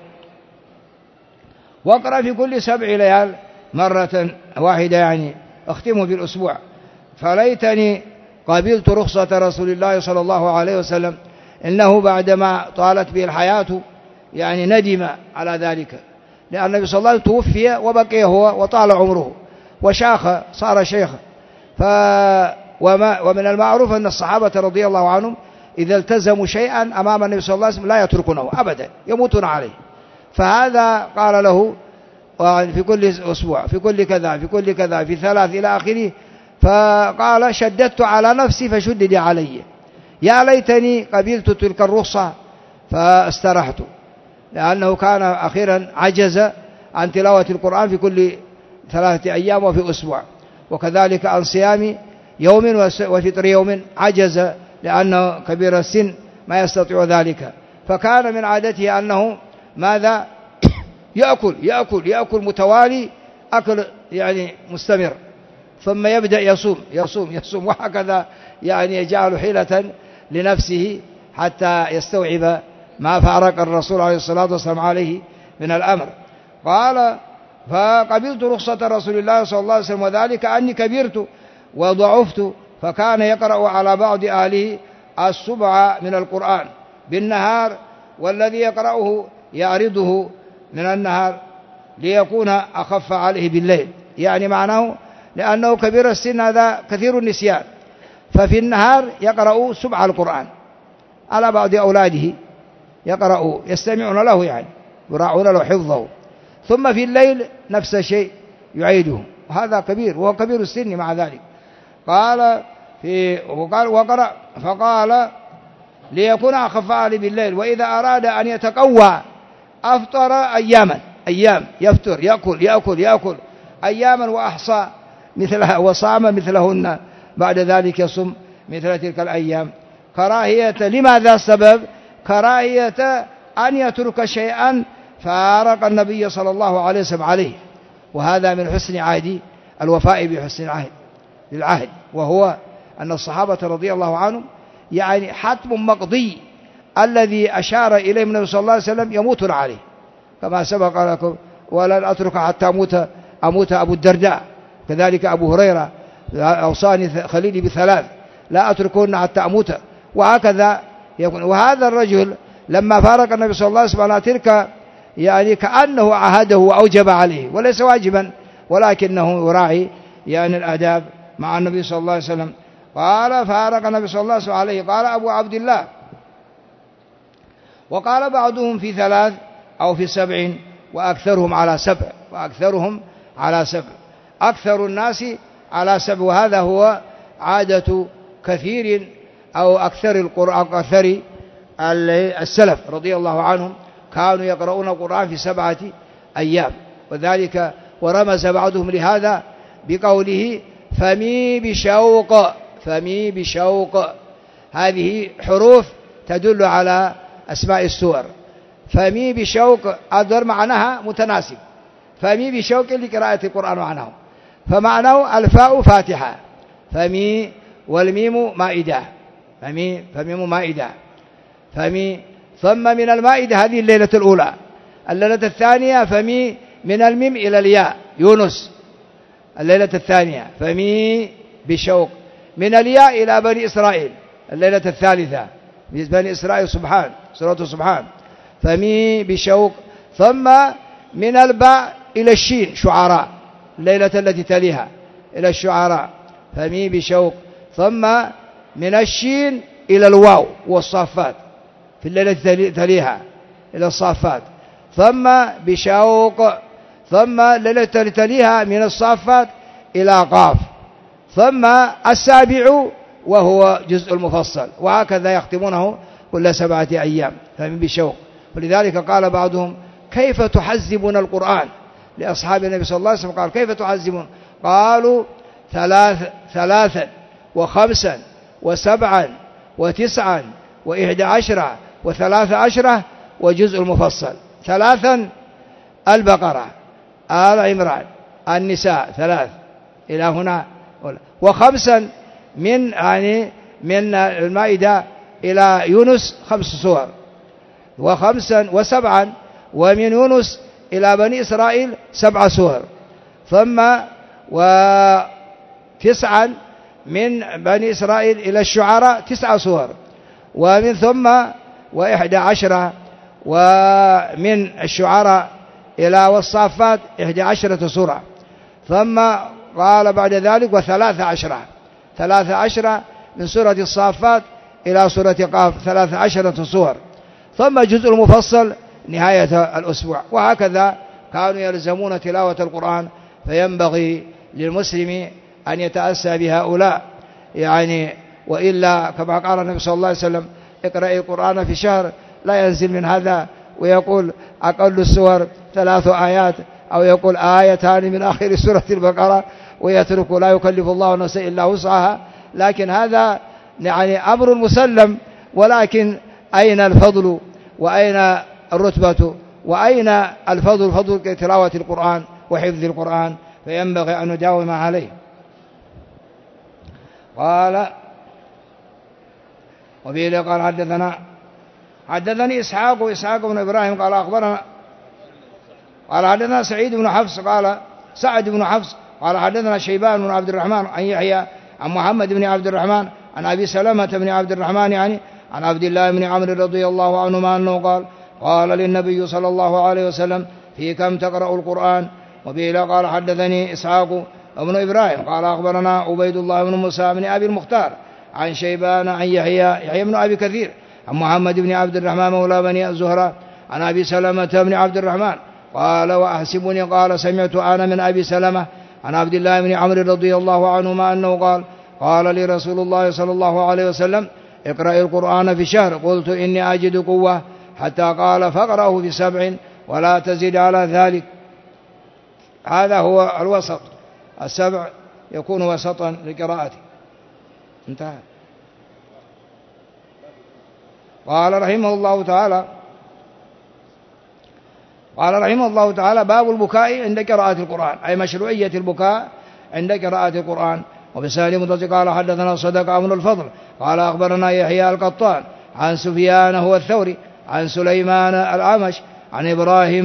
واقرأ في كل 7 ليال مرة واحدة، يعني أختم في الأسبوع. فليتني قبلت رخصة رسول الله صلى الله عليه وسلم، إنه بعدما طالت به الحياة يعني ندم على ذلك، لأن النبي صلى الله عليه وسلم توفي وبقي هو وطال عمره وشاخ صار شيخا. ومن المعروف أن الصحابة رضي الله عنهم إذا التزموا شيئا أمام النبي صلى الله عليه وسلم لا يتركونه أبدا، يموتون عليه. فهذا قال له في كل أسبوع في كل كذا في كل كذا في 3 إلى آخره. فقال شددت على نفسي فشدد علي، يا ليتني قبلت تلك الرخصة فاسترحت، لأنه كان أخيرا عجز عن تلاوة القرآن في كل 3 أيام وفي أسبوع، وكذلك عن صيام يوم وفطر يوم عجز لأنه كبير السن ما يستطيع ذلك. فكان من عادته أنه ماذا يأكل متوالي أكل يعني مستمر، ثم يبدأ يصوم وهكذا، يعني يجعل حيلة لنفسه حتى يستوعب ما فارق الرسول عليه الصلاة والسلام عليه من الأمر. قال فقبلت رخصة رسول الله صلى الله عليه وسلم، وذلك أني كبرت وضعفت، فكان يقرأ على بعض أهله السبع من القرآن بالنهار، والذي يقرأه يعرضه من النهار ليكون أخف عليه بالليل، يعني معناه لأنه كبير السن هذا كثير النسيان، ففي النهار يقرأ سبع القرآن على بعض أولاده، يقرأ يستمعون له، يعني يراعون له حفظه، ثم في الليل نفس الشيء يعيده، وهذا كبير وهو كبير السن مع ذلك. وقرأ فقال ليكون أخف عليه بالليل، وإذا أراد أن يتقوى أفطر أيام يفطر يأكل أياما وأحصى مثلها وصام مثلهن، بعد ذلك يصوم مثل تلك الأيام، كراهية. لماذا السبب؟ كراهية أن يترك شيئا فارق النبي صلى الله عليه وسلم عليه، وهذا من حسن عهد الوفاء بحسن العهد، وهو أن الصحابة رضي الله عنهم يعني حتم مقضي الذي أشار إليه النبي صلى الله عليه وسلم يموتون عليه، كما سبق لكم: ولن أترك حتى أموت أبو الدرداء، كذلك أبو هريرة أوصاني خليلي بثلاث لا أتركهن حتى أموت، وهكذا يكون. وهذا الرجل لما فارق النبي صلى الله عليه وسلم تلك يعني كأنه عهده وأوجب عليه، وليس واجبا، ولكنه يراعي يعني الآداب مع النبي صلى الله عليه وسلم. قال: فارق النبي صلى الله عليه وسلم عليه. قال أبو عبد الله: وقال بعضهم في 3 أو في 7، وأكثرهم على 7 أكثر الناس على 7، وهذا هو عادة كثير أو أكثر السلف رضي الله عنهم، كانوا يقرؤون القرآن في 7 أيام، وذلك ورمز بعضهم لهذا بقوله: فمي بشوق. هذه حروف تدل على أسماء السور. فمي بشوق أدر معناها متناسب، فمي بشوق لقراءة القرآن معناه، فمعناه الفاء فاتحة، فمي، والميم مائدة، فميم مائدة، ثم من المائدة هذه الليلة الأولى. الليلة الثانية فمي من الميم إلى الياء يونس، الليلة الثانية فمي بشوق، من الياء إلى بني إسرائيل الليلة الثالثة بني إسرائيل سورة سبحان، فمي بشوق. ثم من الباء إلى الشين شعراء، الليلة التي تليها إلى الشعراء، فمي بشوق. ثم من الشين إلى الواو والصافات في الليلة تليها إلى الصافات، ثم بشوق. ثم الليلة تليها من الصافات إلى قاف، ثم السابع وهو جزء المفصل، وهكذا يختمونه كل 7 أيام، فمن بشوق. ولذلك قال بعضهم: كيف تحزبون القرآن؟ لأصحاب النبي صلى الله عليه وسلم قال: كيف تحزبون؟ قالوا: 3 و5 و7 و9 و11 و13 وجزء المفصل. 3 البقرة، آل عمران، النساء 3 إلى هنا، و5 من المائدة إلى يونس 5 سور، و7 ومن يونس إلى بني إسرائيل 7 سور، ثم 9 من بني إسرائيل إلى الشعراء 9 سور، ومن ثم 11 ومن الشعراء إلى والصافات 11 سورة، ثم قال بعد ذلك 13 من سورة الصافات إلى سورة قاف 13 سور، ثم جزء المفصل نهاية الأسبوع. وهكذا كانوا يلزمون تلاوة القرآن، فينبغي للمسلم أن يتأسى بهؤلاء، يعني وإلا كما قال النبي صلى الله عليه وسلم: اقرأ القرآن في شهر، لا ينزل من هذا ويقول أقل السور 3 آيات، أو يقول 2 آيات من آخر سورة البقرة ويترك لا يكلف الله نفسا إلا وسعها. لكن هذا يعني أمر مسلم، ولكن أين الفضل وأين الرتبة وأين فضل تلاوة القرآن وحفظ القرآن؟ فينبغي أن نداوم عليه. قال: وبه قال حدثني إسحاق بن إبراهيم قال قال حدثنا سعيد بن حفص قال سعد بن حفص قال حدثنا شيبان بن عبد الرحمن عن يحيى عن محمد بن عبد الرحمن عن أبي سلمة بن عبد الرحمن يعني عن عبد الله بن عمرو رضي الله عنهما أنه قال للنبي صلى الله عليه وسلم في كم تقرأ القرآن. وبه قال حدثني إسحاق ابن إبراهيم قال أخبرنا عبيد الله بن موسى بن أبي المختار عن شيبان عن يحيى بن أبي كثير عن محمد بن عبد الرحمن مولى بني الزهراء عن أبي سلمة بن عبد الرحمن قال وأحسبني قال سمعت أنا من أبي سلمة عن عبد الله بن عمرو رضي الله عنهما أنه قال لي رسول الله صلى الله عليه وسلم اقرأ القرآن في شهر. قلت إني أجد قوة حتى قال فاقرأه في 7 ولا تزيد على ذلك. هذا هو الوسط، 7 يكون وسطا لقراءته. انتهى. قال رحمه الله تعالى باب البكاء عند قراءة القرآن، أي مشروعية البكاء عند قراءة القرآن. وبسالم متصل قال حدثنا صدق بن الفضل قال أخبرنا يحيى القطان عن سفيان هو الثوري عن سليمان الأعمش عن إبراهيم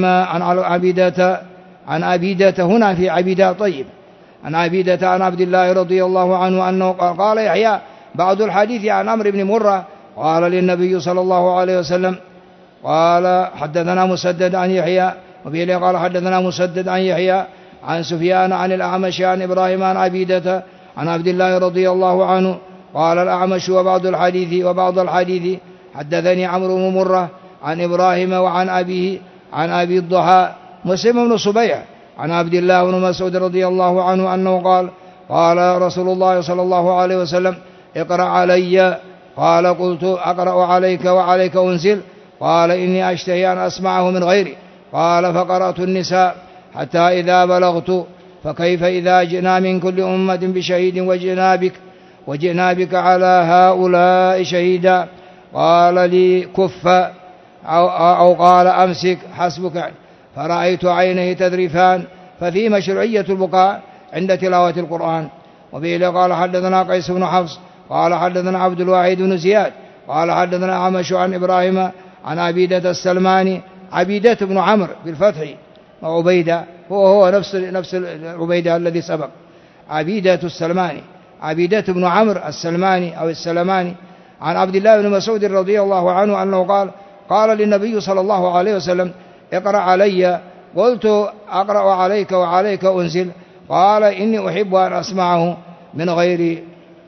عن عبيدة هنا في عبيدة طيب عن عبيدة عن عبد الله رضي الله عنه أنه قال يحيى بعد الحديث عن عمرو بن مرة قال للنبي صلى الله عليه وسلم قال حدثنا مسدد عن يحيى وبه قال حدثنا مسدد عن يحيى عن سفيان عن الأعمش عن إبراهيم عن عبيدة عن عبد الله رضي الله عنه قال الأعمش وبعض الحديث حدثني عمرو بن مرة عن إبراهيم وعن أبيه عن أبي الضحى مسلم بن صبيح عن عبد الله بن مسعود رضي الله عنه أنه قال رسول الله صلى الله عليه وسلم اقرأ علي. قال قلت أقرأ عليك وعليك أنزل. قال إني أشتهي أن أسمعه من غيري. قال فقرأت النساء حتى إذا بلغت فكيف إذا جئنا من كل أمة بشهيد وجئنا بك على هؤلاء شهيدا. قال لي كف أو قال أمسك حسبك. فرأيت عينيه تذرفان. ففي مشروعية البكاء عند تلاوة القرآن. وبه قال حدثنا قيس بن حفص قال حدثنا عبد الواحد بن زياد قال حدثنا عمش عن إبراهيم عن عبيدة السلماني عبيدة بن عمرو بالفتح وعبيدة هو نفس عبيدة الذي سبق عبيدة السلماني عبيدة بن عمرو السلماني أو السلماني عن عبد الله بن مسعود رضي الله عنه أنه قال للنبي صلى الله عليه وسلم اقرأ علي. قلت أقرأ عليك وعليك أنزل. قال إني أحب أن أسمعه من غيري.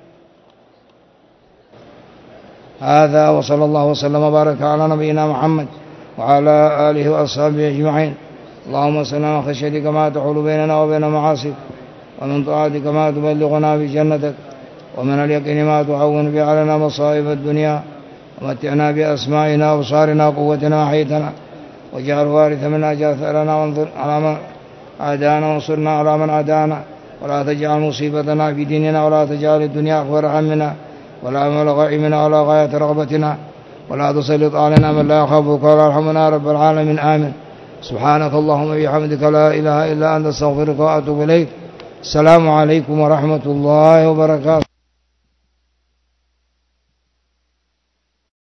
هذا وصلى الله وسلم وبارك على نبينا محمد وعلى آله وأصحابه أجمعين. اللهم صل على خشيتك ما تحول بيننا وبين معاصيك ومن طاعتك ما تبلغنا بجنتك ومن اليقين ما تعون به علينا مصائب الدنيا ومتعنا بأسمائنا وأبصارنا وقوتنا وحيتنا واجعل وارث منا اجعل ثأرنا وانظر على من عادانا وانصرنا على من عادانا ولا تجعل مصيبتنا في ديننا ولا تجعل الدنيا أكبر همنا ولا مبلغ علمنا ولا غاية رغبتنا ولا تسلط علينا من لا يخافك ولا يرحمنا رب العالمين آمين. سبحانك اللهم وبحمدك لا إله إلا أنت استغفرك وأتوب إليك. السلام عليكم ورحمة الله وبركاته.